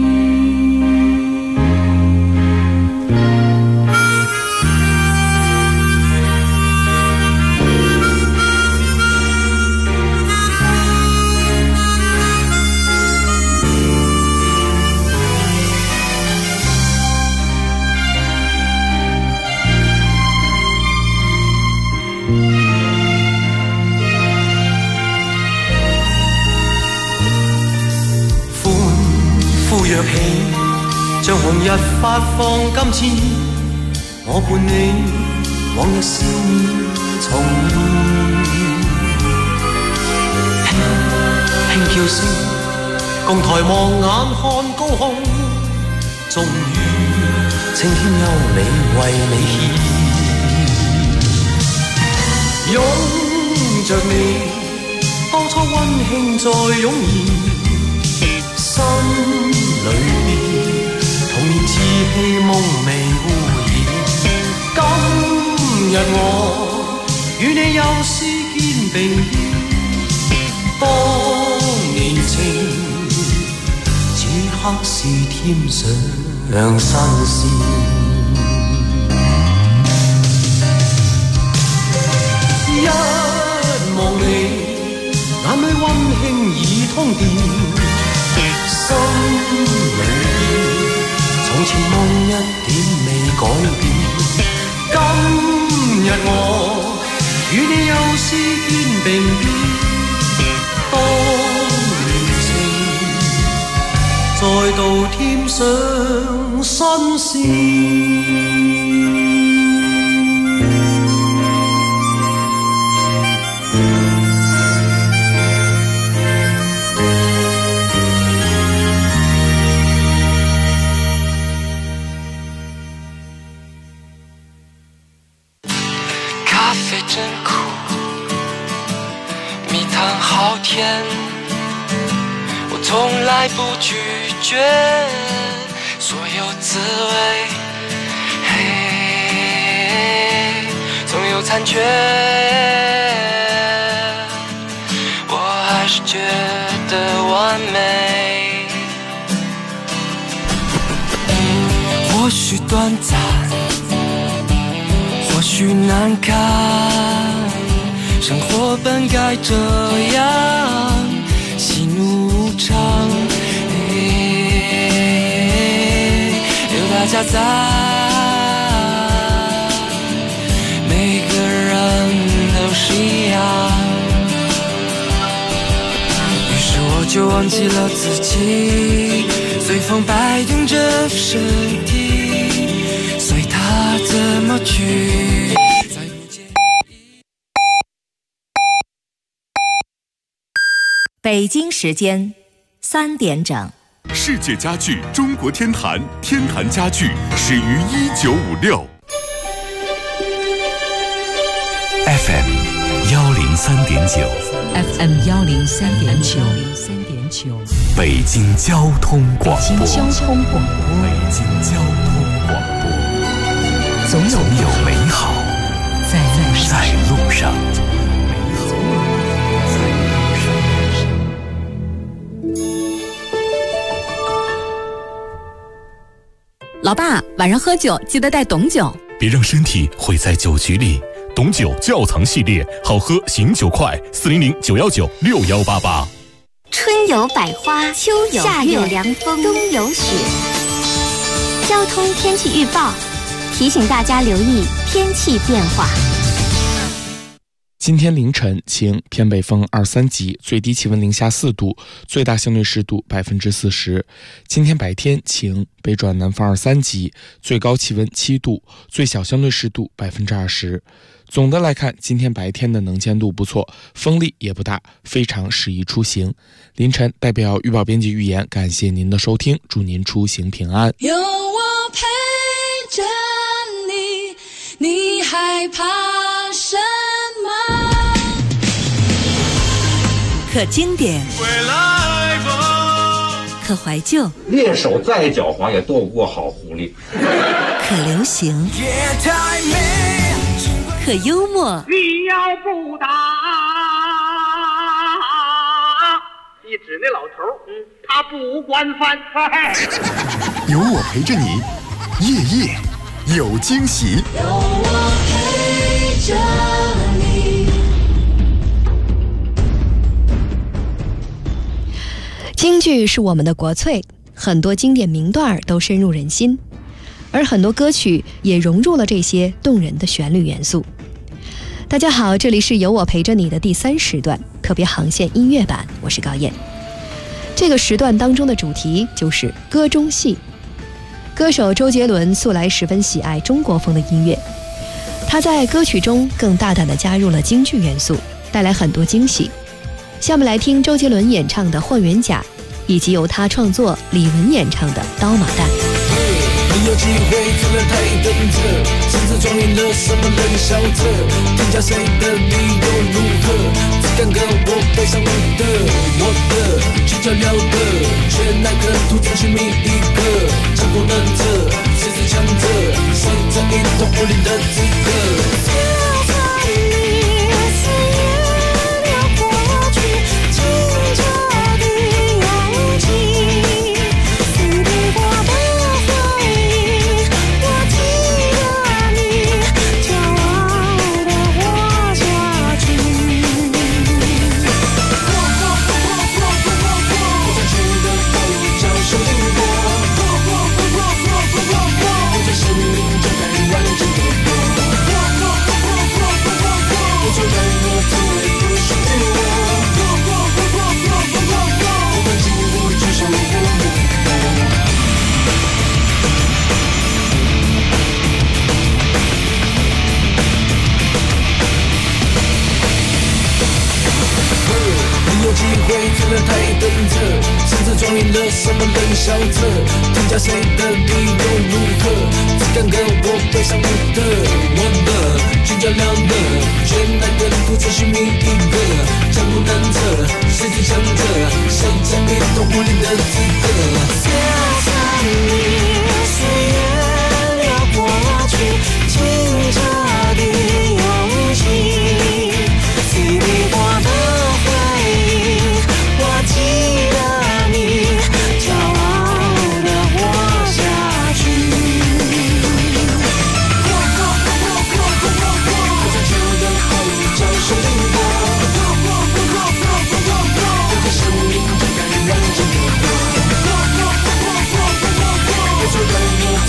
若起，像紅日發放金箭，我伴你往日笑面重現。輕叫聲，共抬望眼看高空，終於青天優美為你獻。擁着你，當初溫馨再湧現。心裏邊童年稚氣夢未污染。今日我與你又試肩並肩，當年情此刻是添上新鮮。一望你眼裏溫馨已通電，心裏邊從前夢一點未改變。今日我與你又試肩並肩，當年情再度添上新鮮。 我从来不拒绝所有滋味，总有残缺，我还是觉得完美。或许短暂，或许难堪，生活本该这样，喜怒无常，有大家在，每个人都是一样。于是我就忘记了自己，随风摆动着身体，随它怎么去。 北京时间3点整。 世界家具中国天坛，天坛家具始于1956。 FM 103.9， 北京交通广播。总有美好在路上。 老爸，晚上喝酒记得带董酒， 别让身体毁在酒局里。董酒窖藏系列，好喝醒酒快，400-919-6188。 春有百花，秋有夏有凉风，冬有雪。交通天气预报提醒大家留意天气变化。 今天凌晨晴，偏北风2、3级，最低气温零下4度，最大相对湿度40%。今天白天晴，北转南风2、3级，最高气温7度，最小相对湿度20%。总的来看，今天白天的能见度不错，风力也不大，非常适宜出行。凌晨代表预报编辑预言，感谢您的收听，祝您出行平安。 有我陪着你，你害怕什么？ 可经典，可怀旧， 猎手再狡猾也斗不过好狐狸。 可流行，可幽默。 你要不打，一指那老头，他不惯犯。 有我陪着你，夜夜有惊喜。 有我陪着你。 京剧是我们的国粹，很多经典名段都深入人心，而很多歌曲也融入了这些动人的旋律元素。大家好，这里是有我陪着你的第3时段特别航线音乐版，我是高燕。这个时段当中的主题就是歌中戏。歌手周杰伦素来十分喜爱中国风的音乐，他在歌曲中更大胆地加入了京剧元素，带来很多惊喜。下面来听周杰伦演唱的《霍元甲》，以及由他创作李玟演唱的《刀马旦》。 你有机会只能太等着，甚至装赢了什么冷笑着，添加谁的理由如何？只敢跟我背上你的，我的去叫了的，全那个途中去觅一个，强不能者，谁是强者？谁在一统武林的资格？装赢了什么冷笑着，添加谁的理由如何？只敢跟我背上你的，我的去较量的，全来跟途中去觅一个，强不能测，谁最强者？谁在一统武林的资格？潇洒你岁月流过去，清澈的勇气，随你我的回忆，我记得。生命就该让真的活，我就让我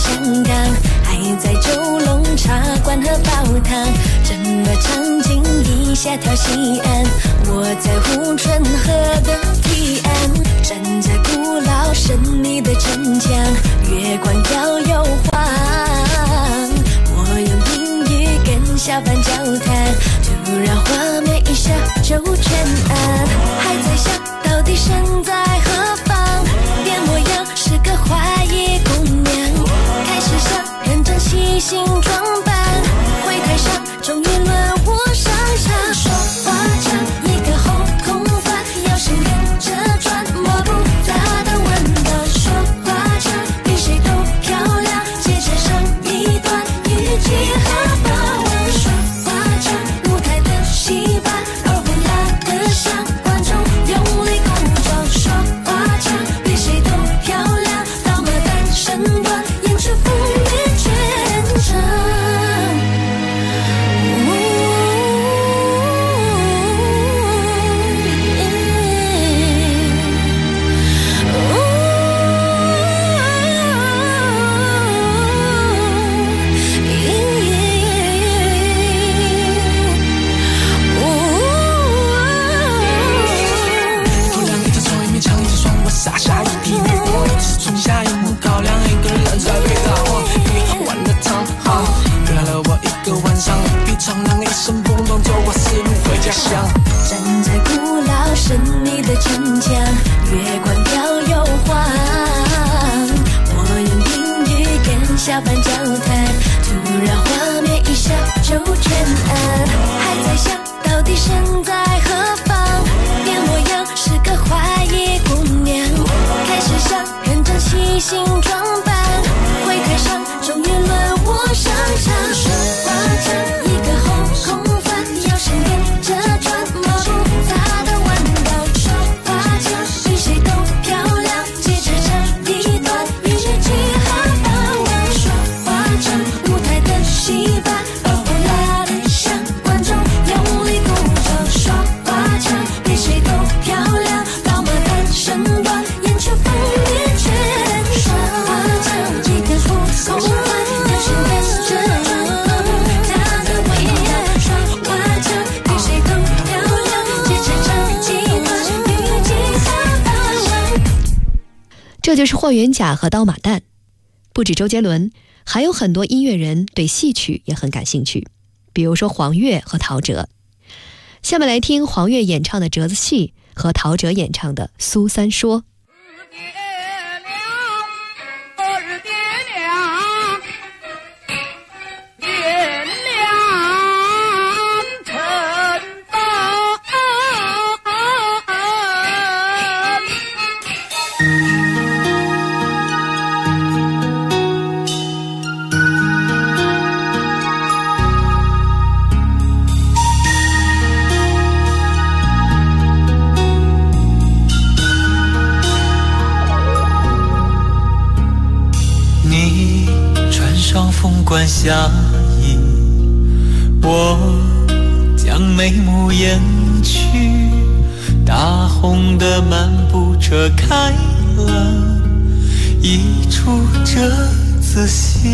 香港，还在九龙茶馆和煲汤，整个场景一下跳西岸。我在护城河的堤岸，站在古老神秘的城墙，月光摇又晃。我用英语跟小贩交谈，突然画面一下就全暗。还在想到底身在何方，变模样是个花衣姑娘，开始想认真细心装扮，会台上终于轮我上场。说话唱一个后空翻，要是连着转摸不大的弯道。说话唱比谁都漂亮，接着上一段语气和把玩。说话唱舞台的戏班，欧拉的向观众用力鼓掌。说话唱比谁都漂亮，到了单身段演出覆灭全场。 洒下一滴泪，我一直种下一亩高粱，一个人在陪他晃一碗的汤。陪了我一个晚上，一场浪一声风动，走过4路回家乡。 站在古老神秘的城墙，月光摇又晃。我用英语跟小贩交谈，突然画面一下就全暗。还在想到底身在何方，变模样是个花衣姑娘，开始想认真细心装扮，会台上终于轮我上场。说话唱一个后空翻，要是连着转摸不大的弯道。说话唱比谁都漂亮，接着唱一段语气和把玩。说话唱舞台的戏班，欧拉的向观众用力鼓掌。说话唱比谁都漂亮，到了单身段演出覆灭全场。说话唱一个后空翻，要是连着转摸不大的弯道。说话唱比谁都漂亮，接着唱一段语气和把玩。 这就是霍元甲和刀马旦。不止周杰伦，还有很多音乐人对戏曲也很感兴趣，比如说黄岳和陶喆。下面来听黄岳演唱的折子戏和陶喆演唱的《苏三说》。 风冠夏衣，我将眉目掩去，大红的漫步车开了一出折子戏。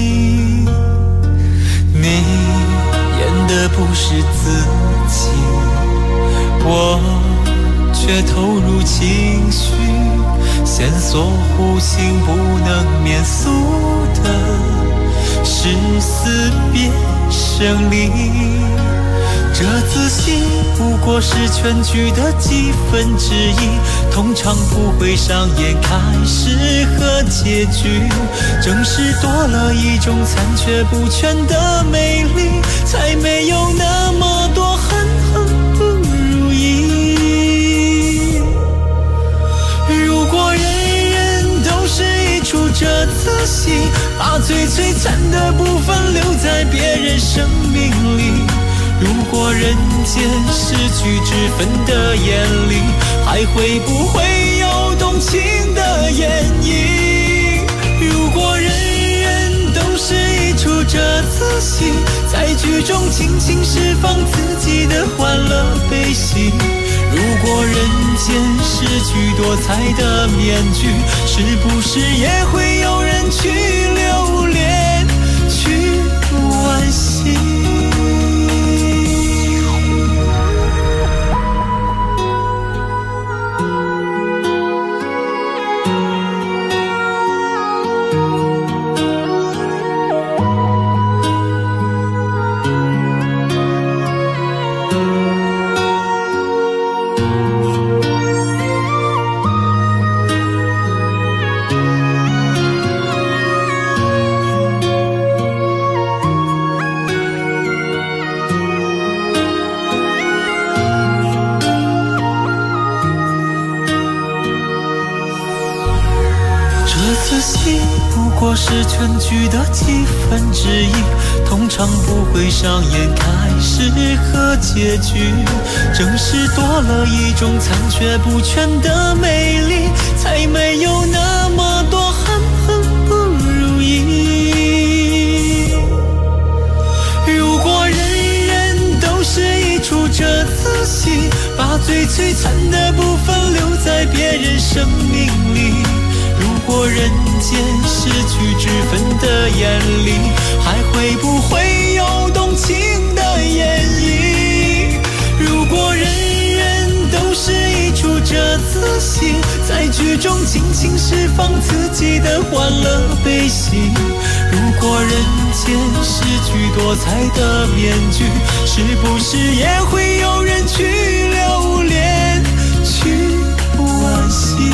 你演的不是自己，我却投入情绪，线索弧形不能免俗的是死别生离。折子戏不过是全剧的几分之一，通常不会上演开始和结局。正是多了一种残缺不全的美丽，才没有那么多恨恨不如意。如果人人都是一出折子戏，把最璀璨的部分留在别人生命里。如果人间失去之分的眼里，还会不会有动情的演绎？如果人人都是一出折子戏，在剧中尽情释放自己的欢乐悲喜。如果人间失去多彩的面具，是不是也会有人去留恋这次戏不过是全剧的1/7，通常不会上演开始和结局。正是多了一种残缺不全的美丽，才没有那么多恨不如意。如果人人都是一出这次戏，把最璀璨的部分留在别人生命里，如果人间失去脂粉的眼里，还会不会有动情的演绎？如果人人都是一出这次戏，在剧中尽情释放自己的欢乐悲喜，如果人间失去多彩的面具，是不是也会有人去留恋，去惋惜？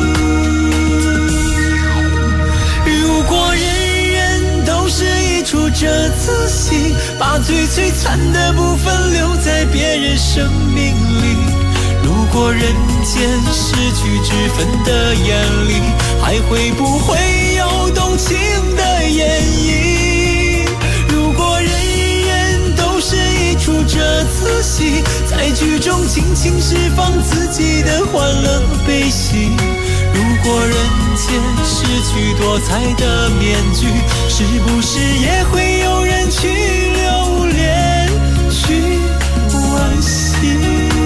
如果人人都是一出这次戏，把最璀璨的部分留在别人生命里，如果人间失去脂粉的眼里，还会不会有动情的演绎？如果人人都是一出这次戏，在剧中尽情释放自己的欢乐悲喜，如果人间失去多彩的面具，是不是也会有人去留恋，去惋惜？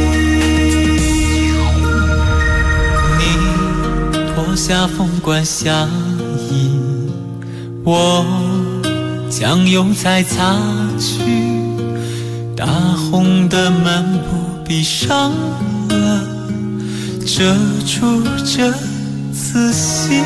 你脱下凤冠霞衣，我将油彩擦去，大红的门不闭上了，遮住这次戏。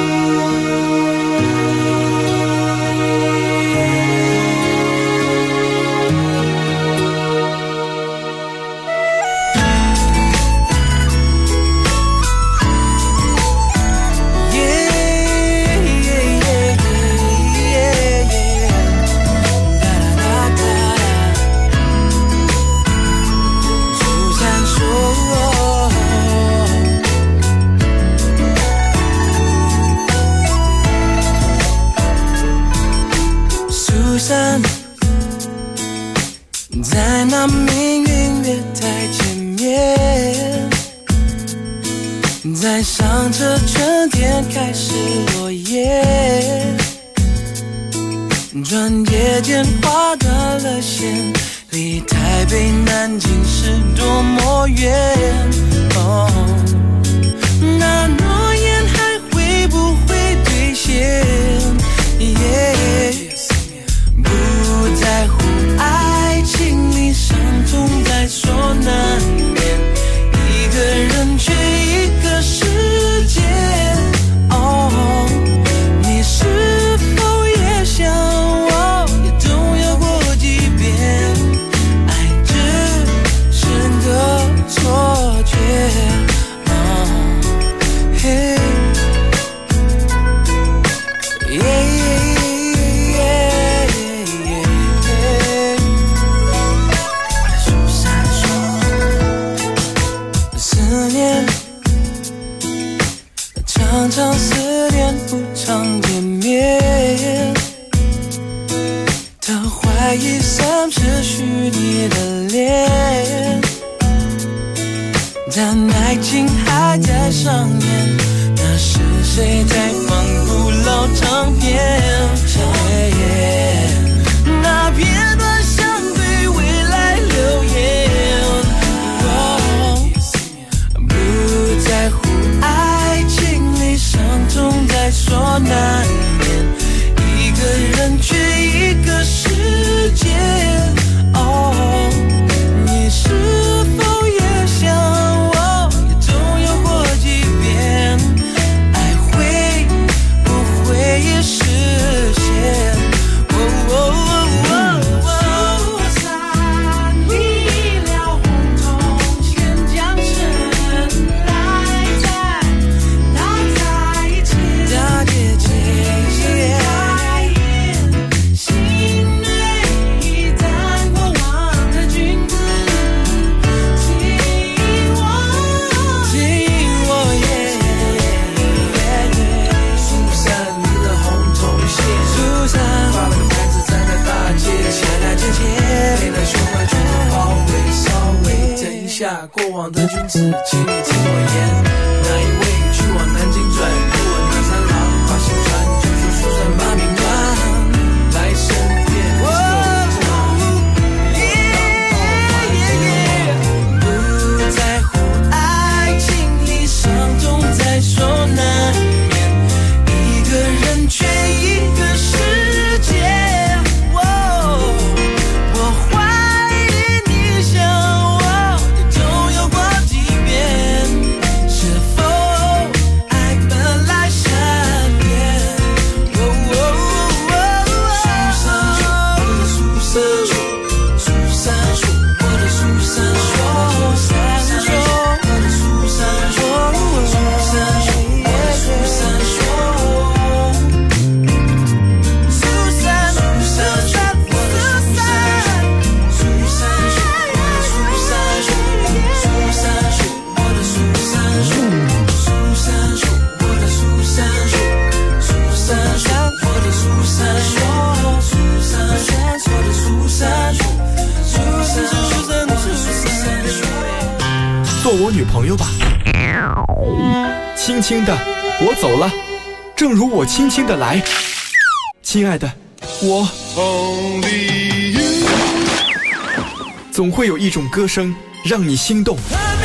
在那命运月台前面，在上着春天开始落叶，转眼间划断了线，离台北南京是多么远。哦，那诺言还会不会兑现？不在乎爱情里伤痛在所难免，一个人却一个世界。哦，你是否也像我，也动摇过几遍？爱只是个错觉。嘿。常常思念不常见面，他怀疑像是虚拟的脸，但爱情还在上演，那是谁在放古老唱片？那片段像对未来留言，不在乎爱情里伤痛在所难免，一个人却一个世界。哦，你是否也像我，也总有过几遍？ 过往的君子，请你听我言。那一位去往南京转，有我那三郎把新传，就说书山把名扬，来身边是个不在乎爱情已伤痛再说难免，一个人却一个世界。 做我女朋友吧，轻轻的我走了，正如我轻轻的来，亲爱的，我总会有一种歌声让你心动，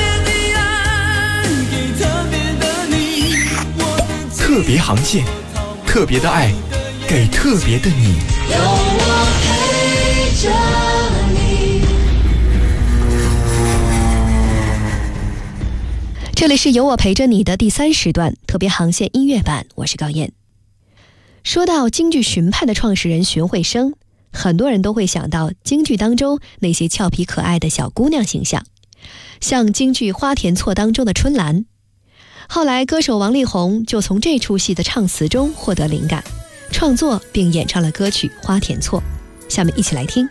特别航线，特别的爱给特别的你，有我陪着你。 这里是有我陪着你的第3时段特别航线音乐版，我是高燕。说到京剧荀派的创始人荀慧生，很多人都会想到京剧当中那些俏皮可爱的小姑娘形象，像京剧《花田错》当中的春兰。后来歌手王力宏就从这出戏的唱词中获得灵感，创作并演唱了歌曲《花田错》，下面一起来听。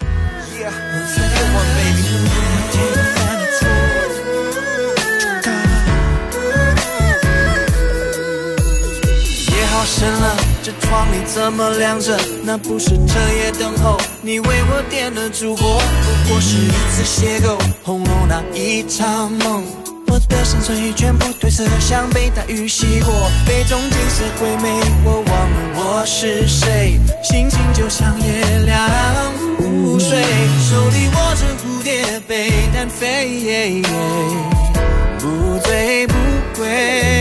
深了，这窗里怎么亮着？那不是彻夜等候，你为我点了烛火，不过是一次邂逅，红楼那一场梦。我的深邃全部褪色，像被大雨洗过，杯中景色鬼魅，我忘了我是谁，心情就像月亮无水，手里握着蝴蝶杯单飞，不醉不归。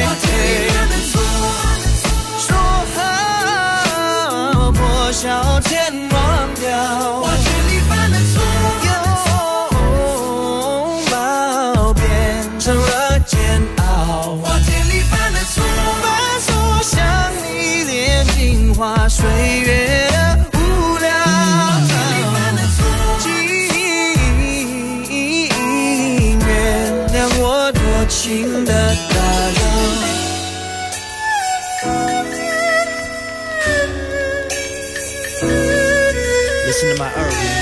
笑前忘掉花田里犯的错，拥抱变成了煎熬，花田里犯的错，反锁向你炼尽花岁月的无聊，花田里犯的错，请原谅我多情的打扰。Listen to my Irving.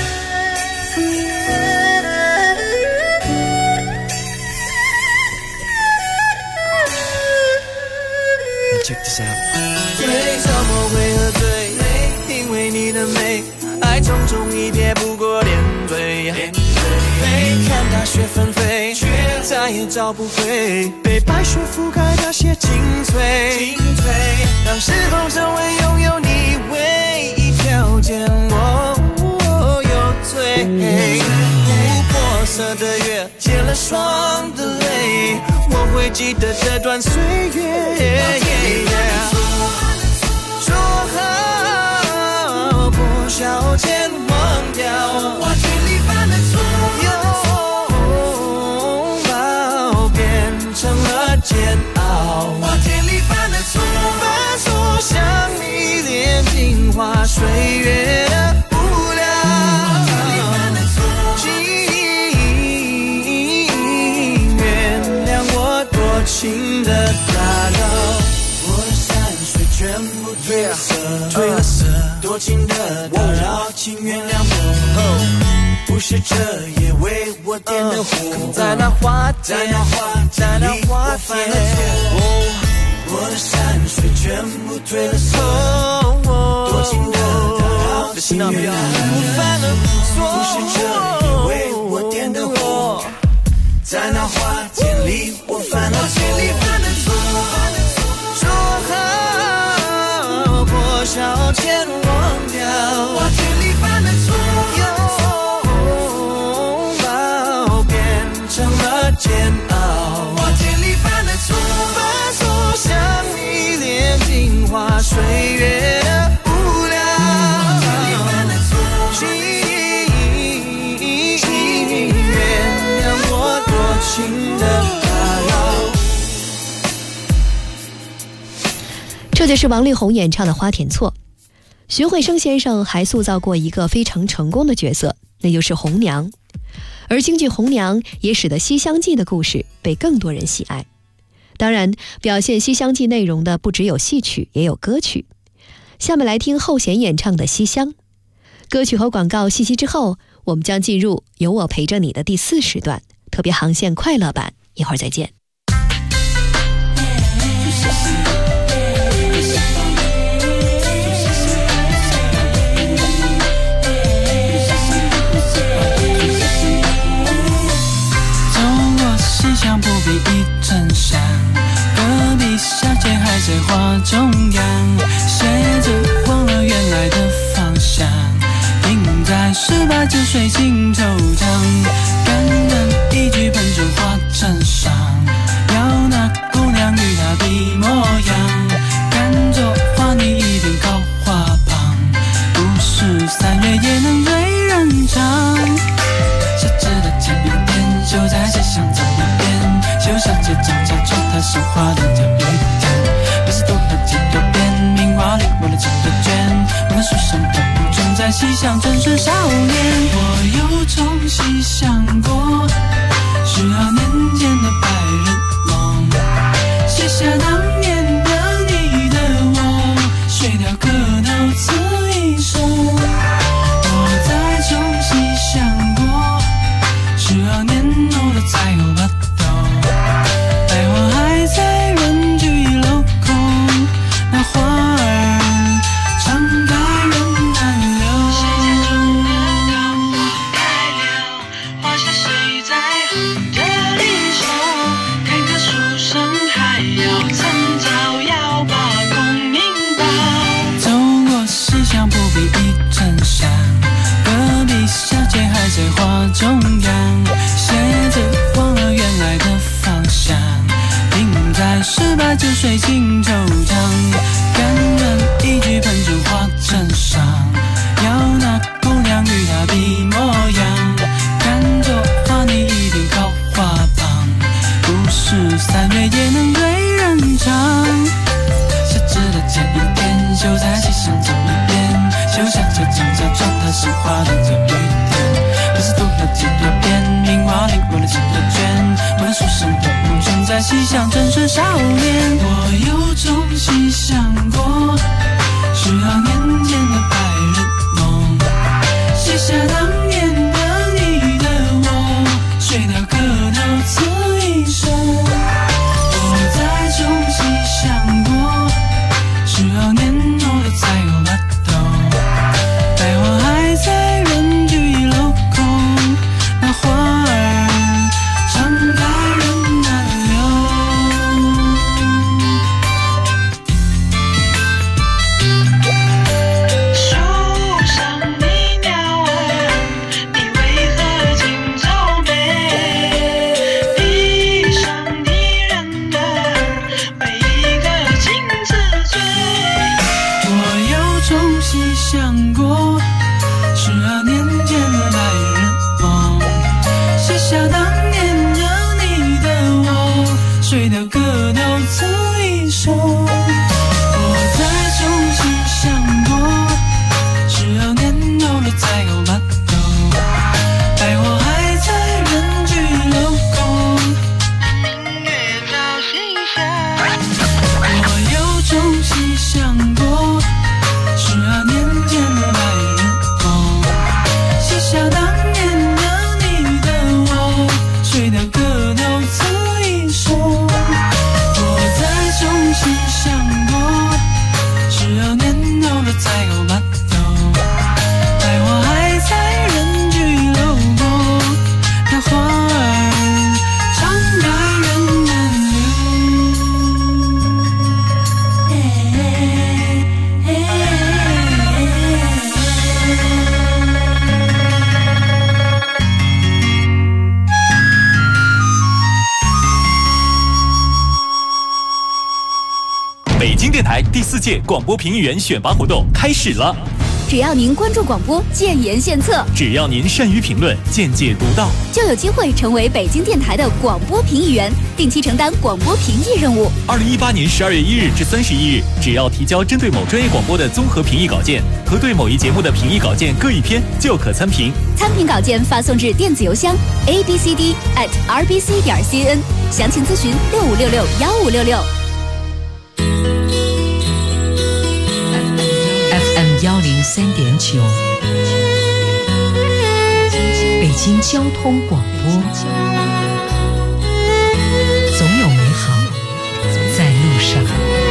Check this out. 醉怎么会喝醉？因为你的美，爱匆匆一瞥，不过连缀。看大雪纷飞，却再也找不回被白雪覆盖那些精粹。让时空成为拥有你唯一条件，我有罪。琥珀色的月，结了霜的泪，我会记得这段岁月。说好不笑前忘掉花田里犯的错，拥抱变成了煎熬，花田里犯的错，反锁向你炼尽花岁月的无聊，花田里犯的错，请原谅我多情的打扰，我的山水全部褪了色，多情的打扰，请原谅我，不是这夜为我点的火，在那花田，在那花田，我的山水全部褪了色，多情的打扰，请原谅我，不是这夜为我点的火，在那花消遣忘掉花田里般的错，拥抱变成了煎熬，花田里般的错，把所想你炼进花水月无聊，花田里般的错，请原谅我多情的打扰。 这就是王力宏演唱的《花田错》。徐慧生先生还塑造过一个非常成功的角色，那就是红娘。而京剧红娘也使得《西厢记》的故事被更多人喜爱。当然，表现《西厢记》内容的不只有戏曲，也有歌曲。下面来听后弦演唱的《西厢》。歌曲和广告信息之后，我们将进入有我陪着你的第4时段特别航线快乐版，一会儿再见。 想不必一阵香，隔壁小姐还在花中央，鞋子忘了原来的方向，停在18、9岁心头烫，感人一句喷出花衬上，要那姑娘与她的模样，赶着花泥一边靠花旁，不是3月也能对人唱，小指的前一天就在街上走一遍，就像这张家传他手画的叫雨天，不是多了几多遍，名画里我的整个卷，我的书生都不存在西厢正是少年，我有种细想过需要年间的白日梦，写下当年的你的我，睡掉可脑此一生，我再重新想过需要年后的才有把头，百花还在人聚楼空，那花儿常开人难留，世界中的让我开了，花谢谁在哼着离愁，看个书生还要趁早要把功名报，走过西厢不必一阵香，隔壁小姐还在花中央，鞋子忘了原来的方向，停在18、9岁心头烫，感人一句喷出花衬上，要那姑娘与她的模样，赶着花泥一边靠花旁，不是3月也能对人唱，小指的前一天就在街上走一遍，就像这张家传他手画的叫雨天，不是读了几多遍，名画里我的几多卷，我的书生都不存在西厢正是少年，我有种细想过需要年间的白日梦，写下当年的你的我，睡掉可脑此一生，我再重新想过需要年后的才有把头，百花还在人聚楼空，那花儿常开人难留。 4届广播评议员选拔活动开始了。 只要您关注广播，建言献策； 只要您善于评论，见解独到， 就有机会成为北京电台的广播评议员，定期承担广播评议任务。 2018年12月1日至31日，只要提交针对某专业广播的综合评议稿件和对某一节目的评议稿件各1篇，就可参评。 参评稿件发送至电子邮箱 abcd@rbc.cn， 详情咨询65661566。 FM103.9，北京交通广播，总有美好在路上。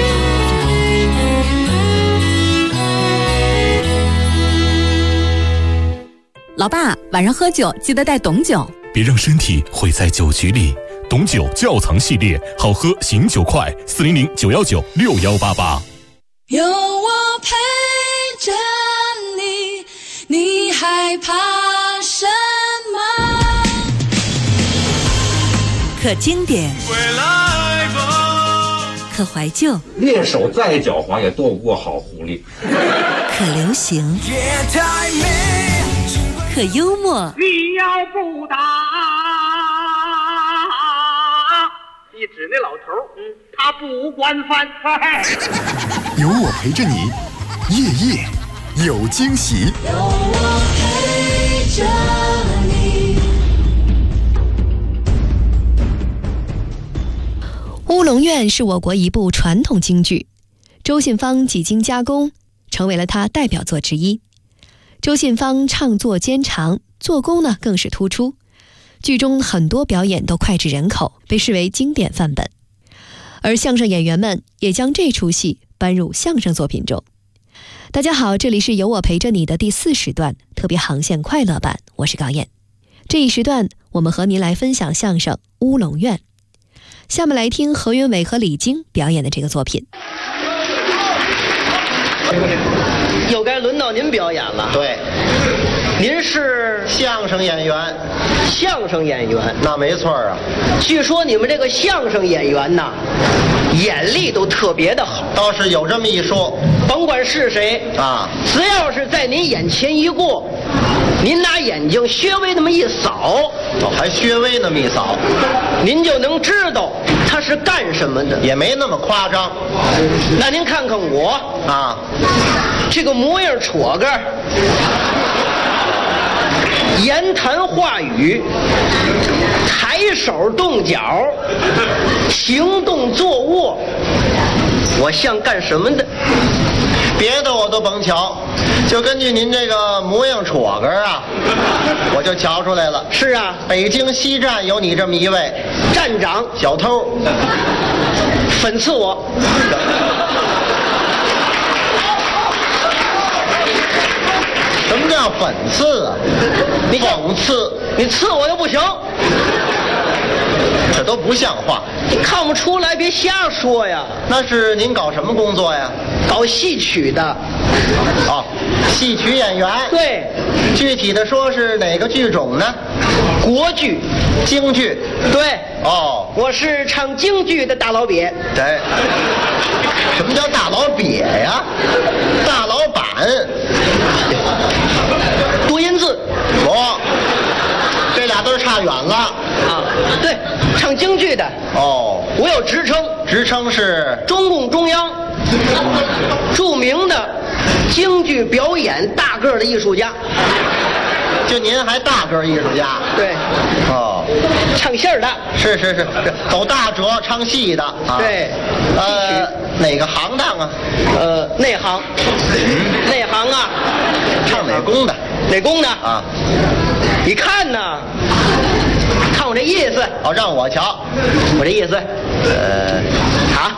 老爸，晚上喝酒记得带董酒， 别让身体毁在酒局里。董酒窖藏系列，好喝醒酒快，400-919-6188。 有我陪着你，你害怕什么？ 可经典， 可怀旧， 猎手再狡猾也斗不过好狐狸。 可流行，可幽默。 你要不打，一指那老头，他不关饭。 有我陪着你，夜夜有惊喜。 有我陪着你。 乌龙院是我国一部传统京剧，周信芳几经加工，成为了他代表作之一。周信芳唱作兼长，做工呢更是突出，剧中很多表演都脍炙人口，被视为经典范本。而相声演员们也将这出戏搬入相声作品中。大家好，这里是有我陪着你的第4时段特别航线快乐版，我是高燕。这一时段我们和您来分享相声《乌龙院》。下面来听何云伟和李菁表演的这个作品。 又该轮到您表演了。对，您是相声演员。相声演员，那没错啊。据说你们这个相声演员呐，眼力都特别的好。倒是有这么一说。甭管是谁啊，只要是在您眼前一过，您拿眼睛稍微那么一扫，还稍微那么一扫，您就能知道他是干什么的。也没那么夸张。那您看看我啊，这个模样戳个，言谈话语，抬手动脚，行动坐卧，我像干什么的？别的我都甭瞧，就根据您这个模样戳个啊，我就瞧出来了。是啊，北京西站有你这么一位站长小偷，讽刺我。什么叫讽刺啊？你讽刺，你刺我又不行，这都不像话。你看不出来，别瞎说呀。那是您搞什么工作呀？搞戏曲的。哦，戏曲演员。对，具体的说是哪个剧种呢？国剧、京剧。对。哦，我是唱京剧的大老鳖。对。什么叫大老鳖呀？大老板。多音字。哦，这俩字差远了啊。对，唱京剧的。哦，我有职称，职称是中共中央著名的京剧表演大个的艺术家。就您还大个艺术家？对。哦，唱戏的。是，走大折唱戏的。啊、对。哪个行当啊？内行。内行啊。唱哪宫的？哪宫的？啊。你看呢？看我这意思。哦，让我瞧。我这意思。好。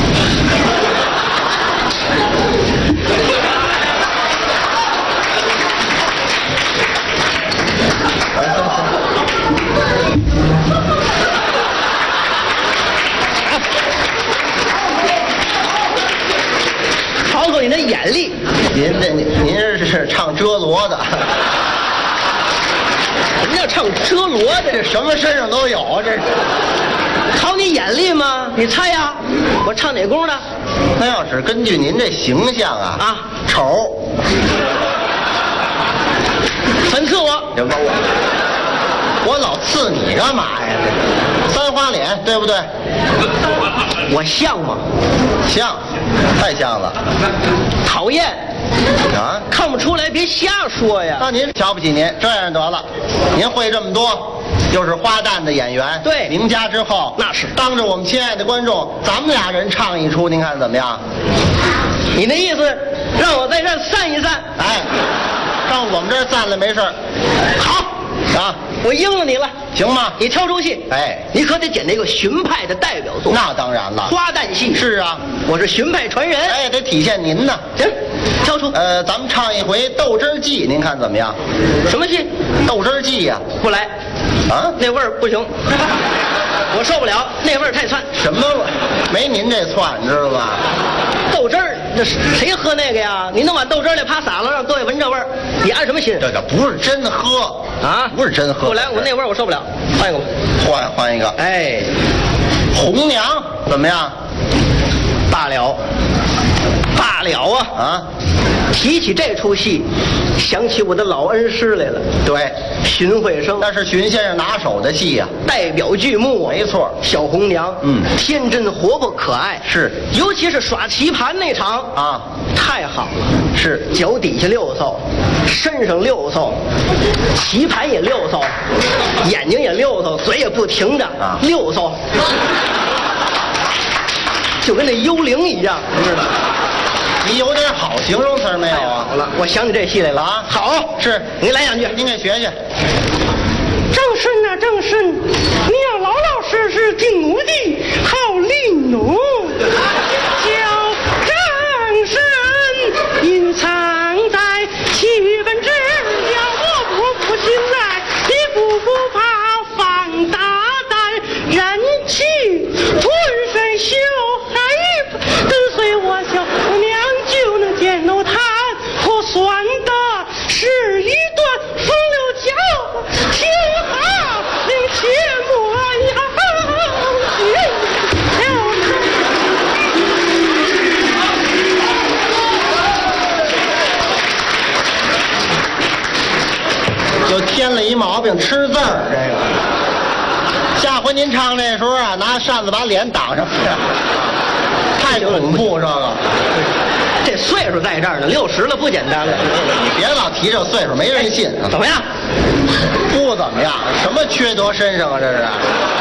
考考你的眼力。您是唱遮罗的。 什么叫唱车骡的？ 这什么身上都有啊！这是考你眼力吗？你猜呀，我唱哪宫的？ 那要是根据您这形象啊，丑， 粉刺我。 行吧，我老刺你干嘛呀？三花脸，对不对？ 我像吗？ 像，太像了。 讨厌啊！ 看不出来，别瞎说呀。 那您瞧不起您，这样得了。您会这么多，又是花旦的演员， 对， 名家之后， 那是当着我们亲爱的观众，咱们俩人唱一出，您看怎么样？ 你那意思让我在这儿散一散？ 哎，上我们这儿散了没事儿。 好啊， 我应了你了， 行吗？ 你挑出戏， 哎， 你可得捡那个荀派的代表作。 那当然了， 花旦戏是啊， 我是荀派传人， 哎，得体现您呢。 行，挑出。 咱们唱一回《豆汁记》，您看怎么样？ 什么戏？ 豆汁记呀， 不来， 啊， 那味儿不行，我受不了，那味儿太窜。 什么味？没您这窜，知道吧？ 豆汁儿，这谁喝那个呀？你弄碗豆汁儿来，啪洒了，让各位闻这味儿，你安什么心？ 这不是真喝啊， 不是真喝。 不来，我那味儿我受不了，换一个吧。 换一个。 哎， 红娘怎么样？ 罢了啊！ 啊， 提起这出戏，想起我的老恩师来了。 对， 荀慧生， 那是荀先生拿手的戏呀， 代表剧目。 没错， 小红娘，天真活泼可爱， 是， 尤其是耍棋盘那场啊， 太好了。 是， 脚底下溜嗖，身上溜嗖，棋盘也溜嗖，眼睛也溜嗖，嘴也不停着啊溜嗖，就跟那幽灵一样，你知道吗？ 你有点好形容词没有啊？ 好了，我想起这戏来了啊！好， 是您来两句， 您给学学。 正顺啊，正顺，你要老老实实听我的好令奴，叫正顺隐藏在气氛之角，我不信赖，你不怕放大胆，人气浑身秀海，跟随我小姑娘就能见到他，可算的是一段风流脚，听好令切莫要就添了一毛病，吃字儿。这个，下回您唱这时候啊，拿扇子把脸挡上，太恐怖这个。 这岁数在这儿呢，60了不简单了。 你别老提这岁数，没人信。 怎么样？ 不怎么样，什么缺德身上啊？这是。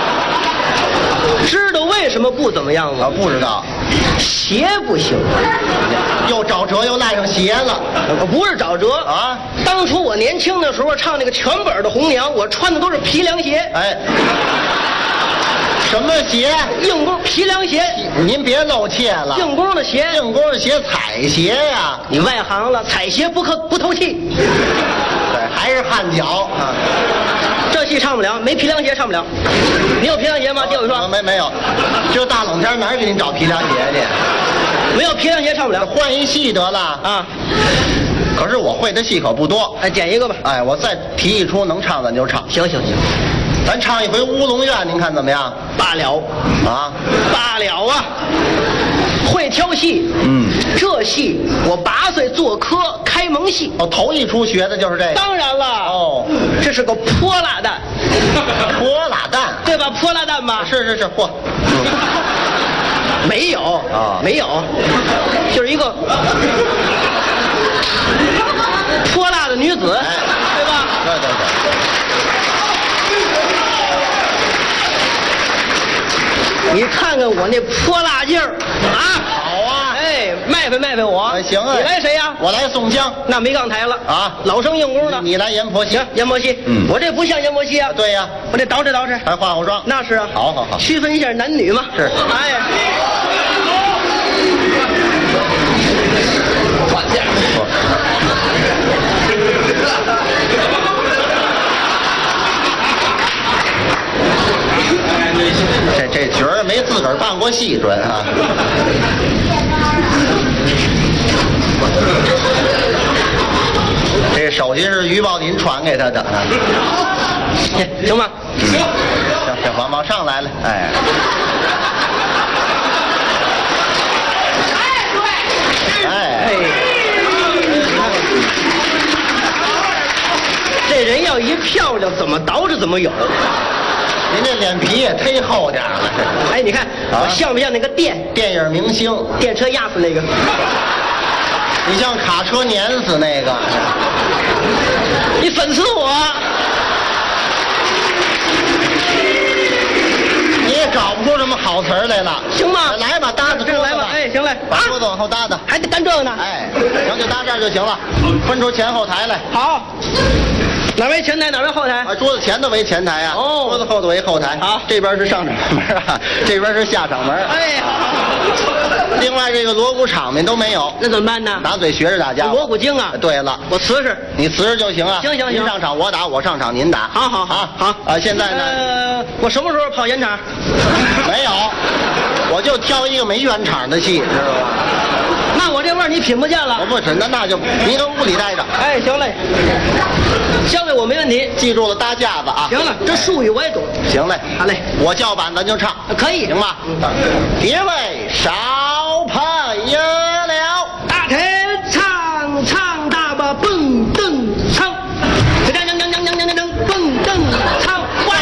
知道为什么不怎么样吗？ 不知道。 鞋不行， 又找辙又赖上鞋了。 不是找辙啊！ 当初我年轻的时候唱那个全本的《红娘》，我穿的都是皮凉鞋。 哎，什么鞋？ 硬弓皮凉鞋。 您别露怯了。 硬弓的鞋， 硬弓的鞋，踩鞋呀！ 你外行了，踩鞋不透气。 对，还是汗脚啊。 这戏唱不了，没皮凉鞋唱不了。你有皮凉鞋吗？借我说。 没有，就大冷天哪儿给您找皮凉鞋去？ 没有皮凉鞋唱不了， 换一戏得了啊。 可是我会的戏可不多， 哎，捡一个吧。 哎，我再提一出能唱咱就唱。 行， 咱唱一回《乌龙院》，您看怎么样？ 罢了啊， 罢了啊！会挑戏，这戏我8岁做科开蒙戏， 头一出学的就是这个。 当然了， 哦， 这是个泼辣蛋， 泼辣蛋， 对吧？泼辣蛋吧？ 是，嚯， 没有啊， 没有，就是一个泼辣的女子，对吧？ 对。 你看看我那泼辣劲儿啊！ 好啊， 哎，卖卖我。 行啊， 你来谁呀？ 我来宋江。 那没杠台了啊， 老生硬功的。 你来阎婆惜。 行，阎婆惜。我这不像阎婆惜啊。 对呀， 我这捯饬， 还化妆。 那是啊。 好， 区分一下男女嘛。 是。 哎。 换件。这角儿没自个儿办过戏准啊！这手手机是于宝林传给他的，行吗？行，往上来了，哎。哎， 这人要一漂亮，怎么捯饬怎么有。 您这脸皮也忒厚点了。 哎，你看我像不像那个电影明星？ 电车压死那个。 你像卡车碾死那个。 你讽刺我。 你也找不出什么好词儿来了， 行吗？ 来吧，搭着桌子吧。 哎，行嘞， 把桌子往后搭搭， 还得担这个呢。 哎，行，就搭这儿就行了，分出前后台来。 好，哪为前台，哪为后台？ 啊，桌子前头为前台啊，哦，桌子后头为后台。好，这边是上场门啊，这边是下场门。 哎， 另外这个锣鼓场面都没有， 那怎么办呢？ 打嘴学着打架。 锣鼓精啊！ 对了， 我瓷实， 你瓷实就行啊。 行， 您上场我打，我上场您打。 好。 啊，现在呢？ 我什么时候跑演场？ 没有，我就挑一个没圆场的戏，知道吧？ 那我这味儿你品不见了。 我不是，那就您跟屋里待着。 哎，行嘞，交给我没问题。 记住了，搭架子啊。 行了，这术语我也懂。 行嘞， 好嘞， 我叫板咱就唱， 可以， 行吧？别为少配了， 大天唱大吧蹦蹬唱，蹦蹬唱，哇！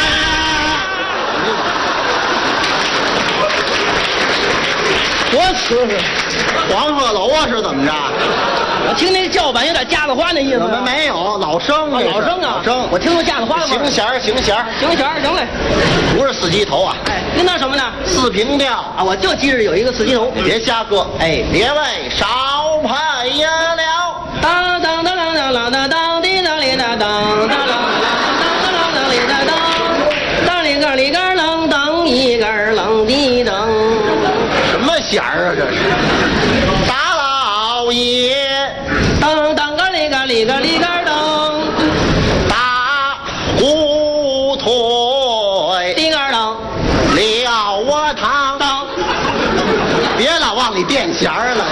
多瓷实， 黄鹤楼啊是怎么着？ 我听那叫板有点架子花那意思。 没有，老生啊， 老生啊， 老生。 我听说架子花。 行弦，行嘞。 不是四级头啊。 哎，您那什么呢？ 四平调啊，我就记着有一个四级头。 别瞎搁，哎，别为少配呀了。 当当当当当当当当滴当哩当当当当当当哩当当，当哩个哩个啷当一个啷滴当。 什么弦儿啊这是？大老爷， 当当个哩个哩个哩个当， 大胡腿， 哩个当， 了我堂当，别老往里垫弦儿了。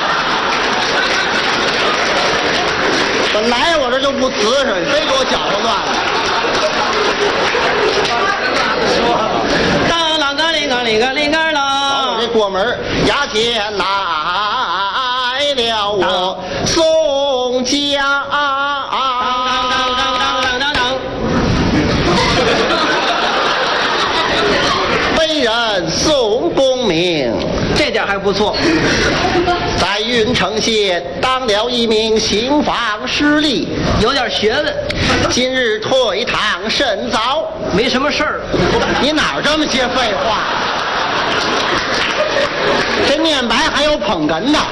本来我这就不瓷实，非给我搅和乱了。 当啷个哩个哩个哩个啷， 我这过门衙前来了我宋家。为人宋公明， 这点还不错。 在郓城县当了一名刑房司吏， 有点学问。 今日退堂甚早， 没什么事儿。 你哪儿这么些废话？这念白还有捧哏的。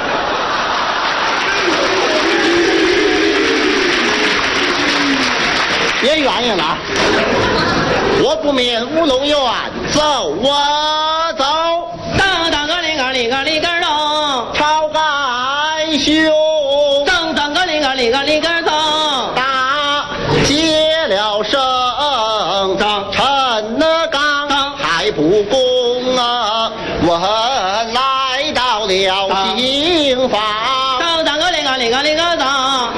别原因了啊！我不免乌龙院走啊走， 当当个哩个哩个哩个当， 晁盖兄， 当当个哩个哩个哩个当， 打接了声，陈刚还不公啊！我来到了刑房， 当当个哩个哩个哩个当。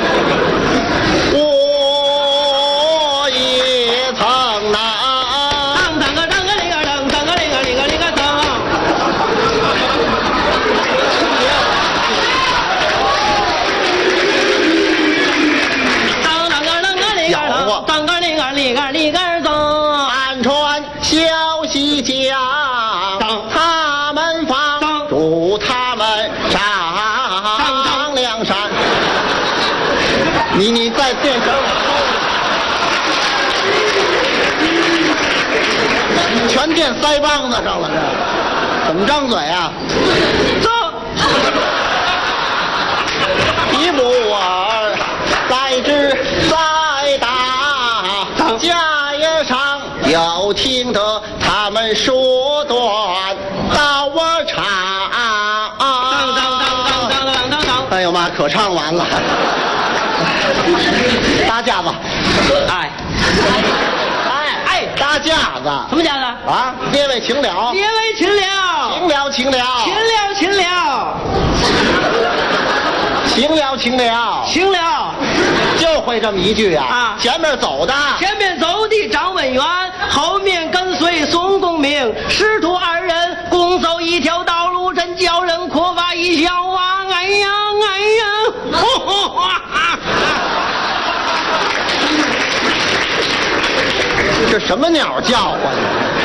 暗传消息讲，他们放助他们上梁山。你再垫声，全垫腮帮子上了，这怎么张嘴啊？一步儿在之在打，家业上有听得他们说断到我唱。哎呦妈，可唱完了。搭架子，哎，搭架子， 什么架子啊？列位请了， 列位请了， 请了，请了， 请了，请了， 请了，请了， 请了。 就会这么一句啊。前面走的， 前面走的张文元，后面跟随宋公明，师徒二人共走一条道路，真叫人阔发一笑啊！哎呀哎呀！ 这什么鸟叫唤呢？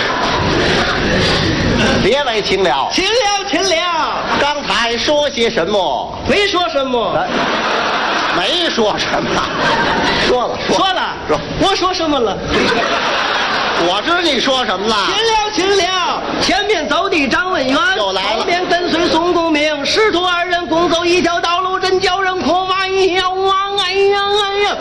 别为情了， 情了情了。 刚才说些什么？ 没说什么， 没说什么。说了， 我说什么了？ 我知你说什么了。 情了，前面走的张文元， 又来了， 后面跟随宋公明，师徒二人共走一条道路，真叫人阔发一笑啊！哎呀哎呀！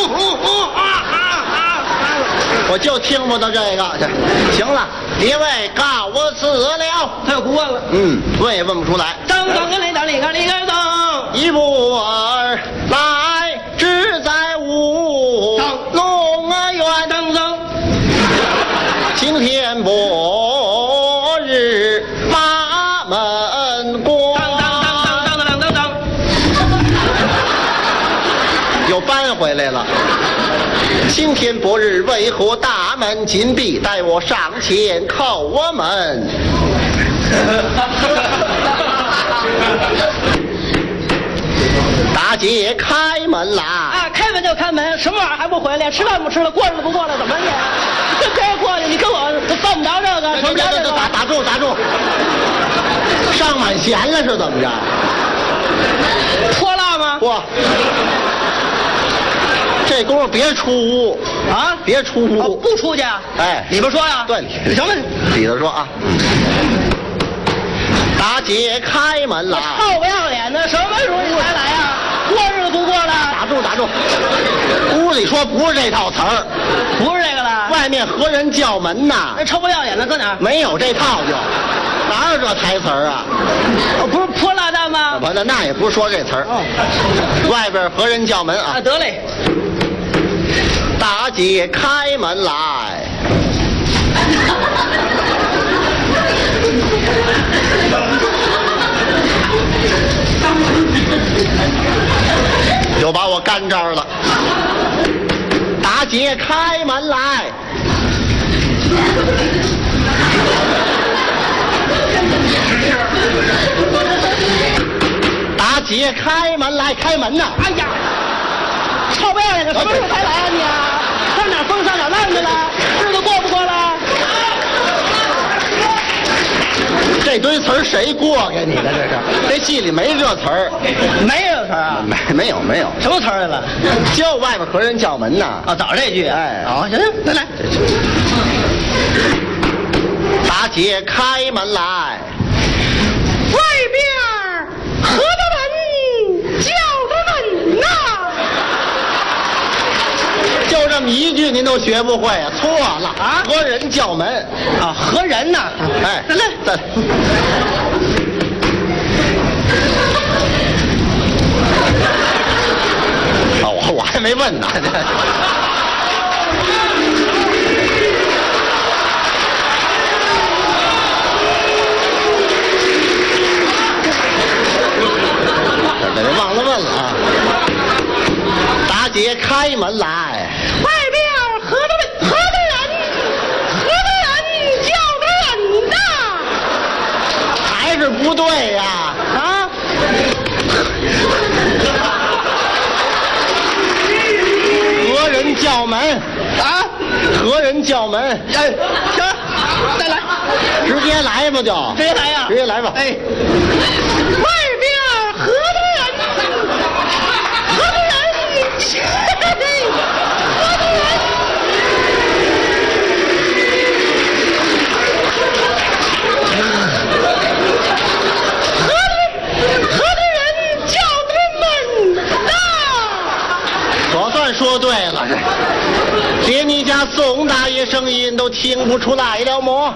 我就听不到这个，行了，别为告我辞了。 他又不问了， 问也问不出来。 当当个来当里个里个当， 一步儿来只在屋弄园当当， 晴天博日把门关。 当， 又搬回来了。晴天博日，为何大门紧闭？待我上前叩我门。大姐开门来！ 啊，开门就开门，什么玩意儿还不回来？吃饭不吃了，过日子不过了，怎么你？这该过去，你跟我犯不着这个，什么着这个？ 打住！上满弦了是怎么着？ 泼辣吗？ 嚯！这功夫别出屋啊！ 别出屋， 不出去。 哎， 里边说呀。 对， 什么？ 里头说啊。大姐开门来！ 臭不要脸的，什么时候你才来呀？过日子不过了。 打住！屋里说不是这套词儿， 不是这个了。 外面何人叫门呐？ 那臭不要脸的搁哪儿？ 没有这套就，哪有这台词儿啊？ 不是泼辣蛋吗？ 不，那也不是说这词儿。外边何人叫门啊？ 得嘞。 大姐开门来。又把我干这儿了。大姐开门来。大姐开门来，开门呐！ 哎呀，臭不要脸的，什么时候才来啊你啊？上哪疯上哪浪去了？日子过不过了？ 这堆词儿谁过给你的？这戏里没这词儿， 没这词儿啊？ 没有。 什么词儿来了？ 就外边何人叫门呐？ 啊，找这句。 哎， 好，行，再来。 大姐开门来。 外边何的门叫的门呐？ 就这么一句您都学不会啊？错了啊！何人叫门啊？何人呐？ 哎， 再来。 啊，我还没问呢。这忘了问了啊！大姐开门来。 外边何的人叫的人呐？ 还是不对呀！ 啊！ 何人叫门？ 啊！ 何人叫门？ 哎，行，再来， 直接来吧就。 直接来呀！ 直接来吧。 哎，外边何的人？ 说对了，连你家宋大爷声音都听不出来了么？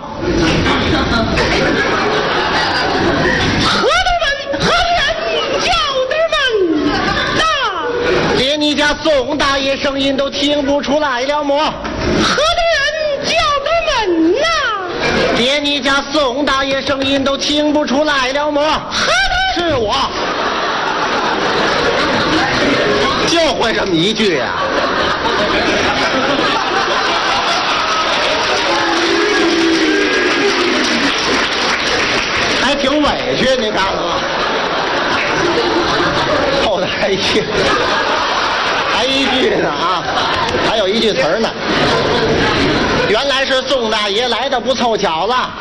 何人叫的门呐？ 连你家宋大爷声音都听不出来了么？ 何人叫的门呐？ 连你家宋大爷声音都听不出来了么？ 何人？ 是我。 就会这么一句呀、还挺委屈，你看了吗？后头还一句呢啊，还有一句词儿呢。原来是宋大爷来的不凑巧了。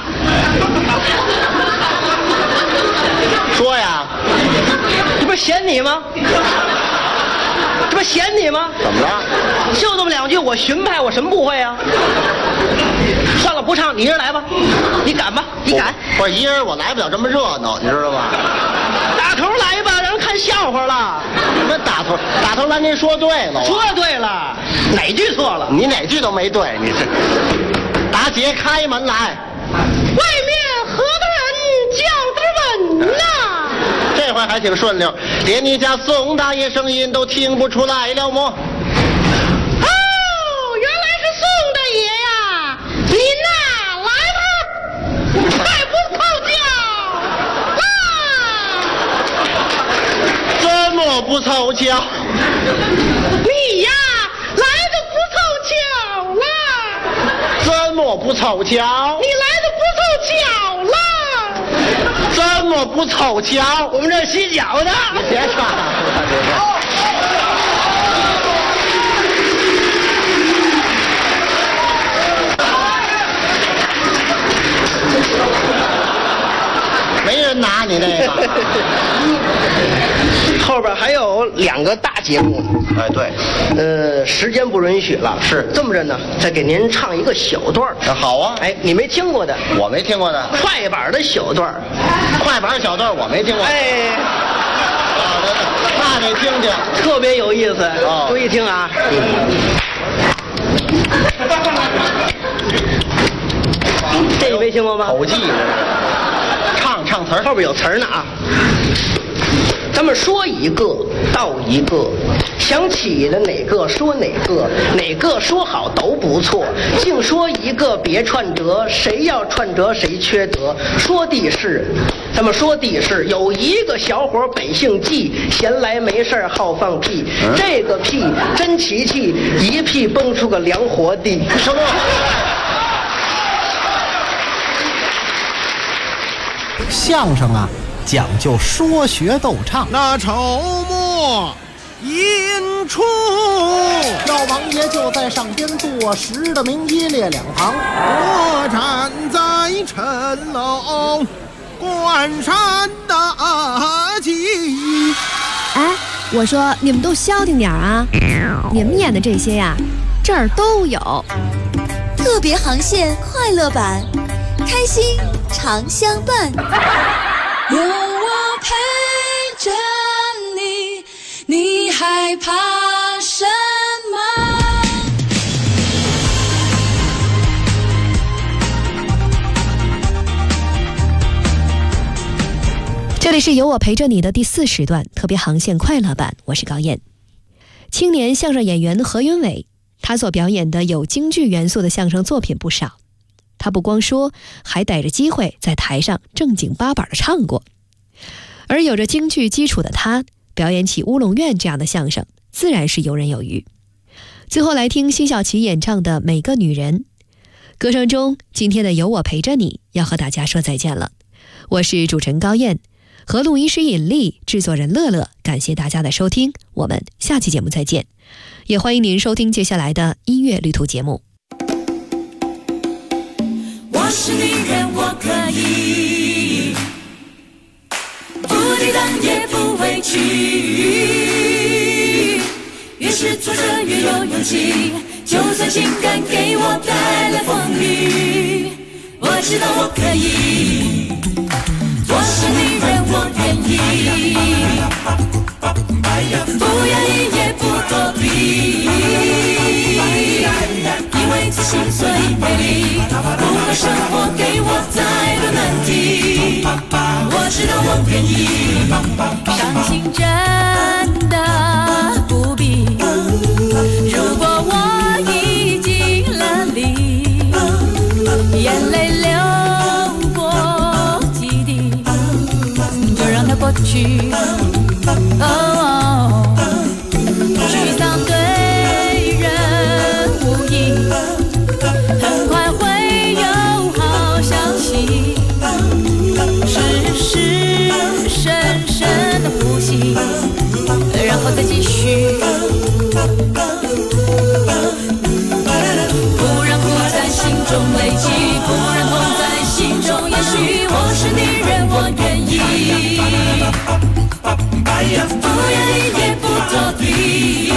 说呀， 这不是嫌你吗？这不是嫌你吗？ 怎么了？ 就这么两句，我荀派我什么不会啊？算了，不唱，你一人来吧。你敢吧？你敢？ 不是一人我来不了这么热闹，你知道吧？ 打头来吧，让人看笑话了。 那打头来，您说对了。 说对了，哪句错了？ 你哪句都没对，你这。大姐开门来， 外面何大人叫得稳呐？ 这回还挺顺溜，连你家宋大爷声音都听不出来了么？ 哦，原来是宋大爷呀！您呐，来吧，还不凑巧啊？怎么不凑巧？ 你呀，来的不凑巧了。 怎么不凑巧？ 你来的不凑巧了。 怎么不凑巧？ 我们这儿洗脚的。 你别唱了，没人拿你那个。 后边还有2个大节目呢。 哎，对， 时间不允许了。是这么着呢，再给您唱一个小段。 好啊。 哎，你没听过的， 我没听过的。 快板的小段， 快板小段我没听过。 哎， 那得听听， 特别有意思。注意听啊。这你没听过吗？ 口技，唱词儿， 后边有词儿呢啊。咱们说一个道一个，想起了哪个说哪个，哪个说好都不错，净说一个别串折，谁要串折谁缺德。说的是，咱们说的是有一个小伙北姓季，闲来没事好放屁，这个屁真奇气，一屁蹦出个凉活地。 什么？ 相声啊，讲究说学逗唱。 那筹末引出， 赵王爷就在上边坐，10的名一列两旁。 我站在城楼关山大吉。 哎，我说你们都消停点啊！你们演的这些呀，这儿都有。 特别航线快乐版，开心常相伴。 有我陪着你，你害怕什么？ 这里是有我陪着你的第4时段特别航线快乐版，我是高燕。青年相声演员何云伟，他所表演的有京剧元素的相声作品不少。他不光说，还逮着机会在台上正经八板的唱过。而有着京剧基础的他，表演起乌龙院这样的相声，自然是游刃有余。最后来听辛晓琪演唱的《每个女人》。歌声中，今天的有我陪着你要和大家说再见了。我是主持人高燕，和录音师尹丽，制作人乐乐，感谢大家的收听，我们下期节目再见。也欢迎您收听接下来的音乐旅途节目。 我是女人，我可以不抵挡也不委屈，越是挫折越有勇气，就算情感给我带来风雨，我知道我可以。我是女人，我愿意，不愿意也不躲避，因为自信所以美丽，不怕生活给我再多难题，我知道我愿意。伤心真的不必，如果我已经了离，眼泪流过几滴，就让它过去。哦， 后再继续。不让苦在心中累积，不让痛在心中延续。我是女人，我愿意，不愿意也不躲避，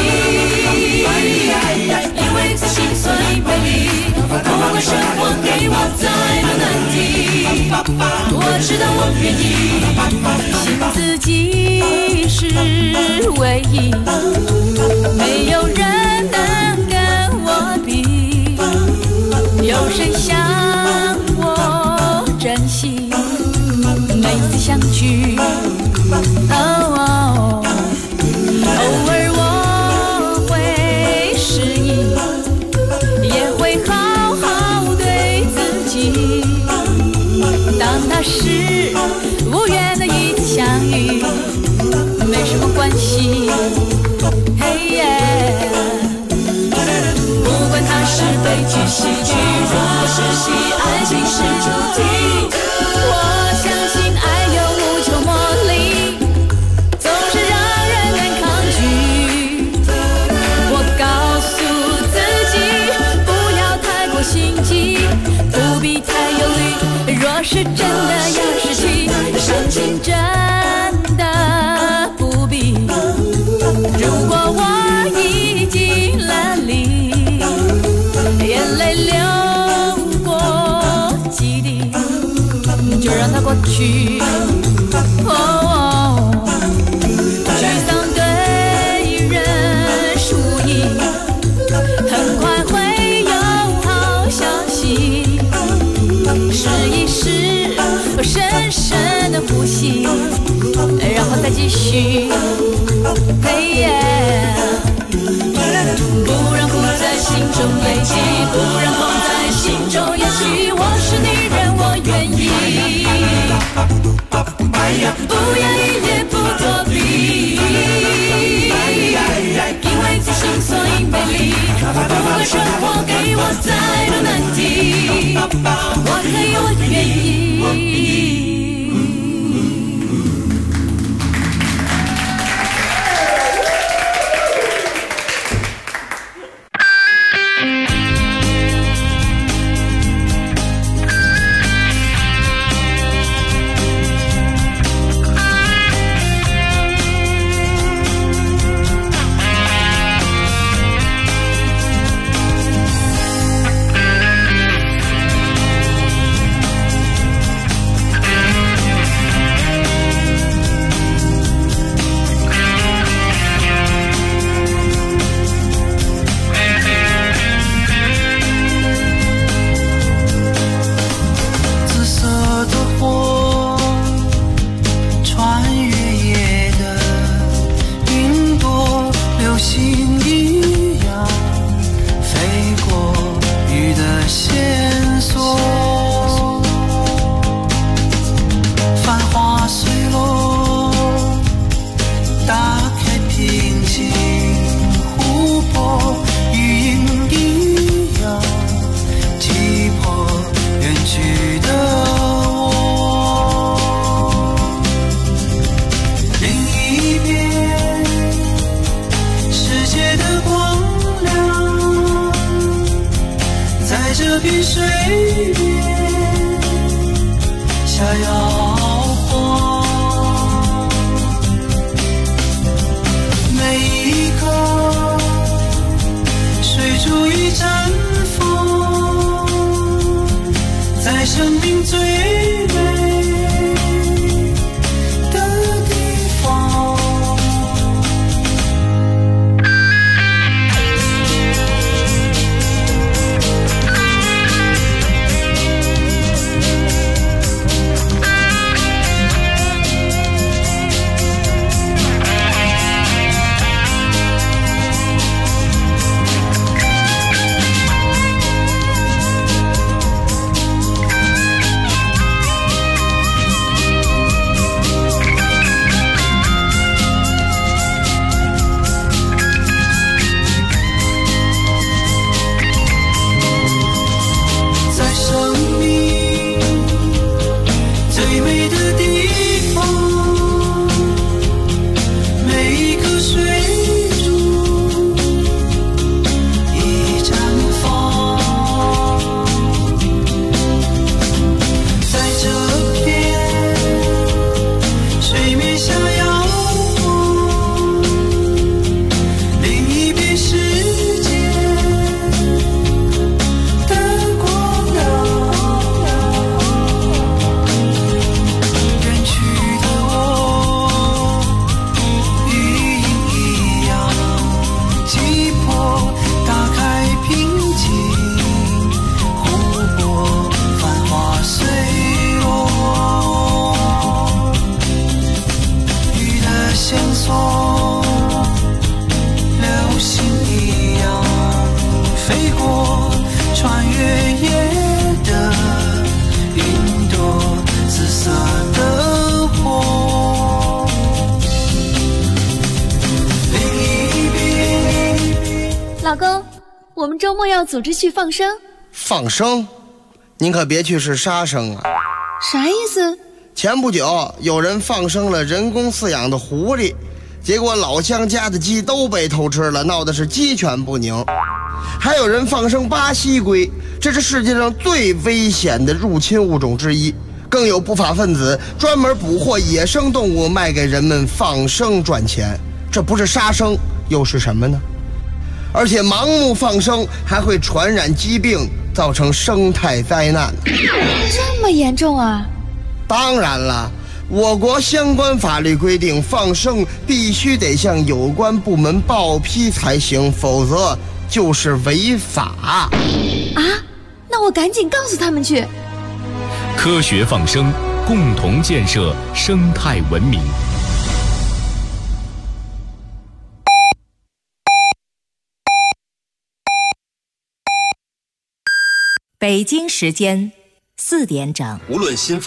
因为在心酸美丽，不管生活给我再多难题，我知道我愿意，信自己是唯一，没有人能跟我比，有谁像我珍惜每次相聚。偶尔我会失忆，也会好好对自己。当他是无缘的一次相遇，没什么关系。嘿耶，不管他是悲剧喜剧，如果是戏，爱情是主题。我相信爱有无穷魔力，总是让人难抗拒。我告诉自己，不要太过心急，不必太忧虑。若是真的要失去，伤心真的不必。如果我已经了离，眼泪流过几滴，就让它过去。沮丧对人输赢，很快会有好消息。试一试，深深的呼吸，然后再继续。嘿耶，不让苦在心中累积，不让痛在心中延续。我是女人，我愿意，不愿意也不躲避，因为自信所以美丽。不管生活给我再多难题，我可以，我愿意。每一老公，我们周末要组织去放生。 放生？您可别去是杀生啊！ 啥意思？ 前不久有人放生了人工饲养的狐狸，结果老乡家的鸡都被偷吃了，闹的是鸡犬不宁。还有人放生巴西龟，这是世界上最危险的入侵物种之一。更有不法分子专门捕获野生动物卖给人们放生赚钱，这不是杀生又是什么呢？而且盲目放生还会传染疾病，造成生态灾难。 这么严重啊？ 当然了，我国相关法律规定，放生必须得向有关部门报批才行，否则就是违法。 啊？那我赶紧告诉他们去。 科学放生，共同建设生态文明。 北京时间4点整。 无论新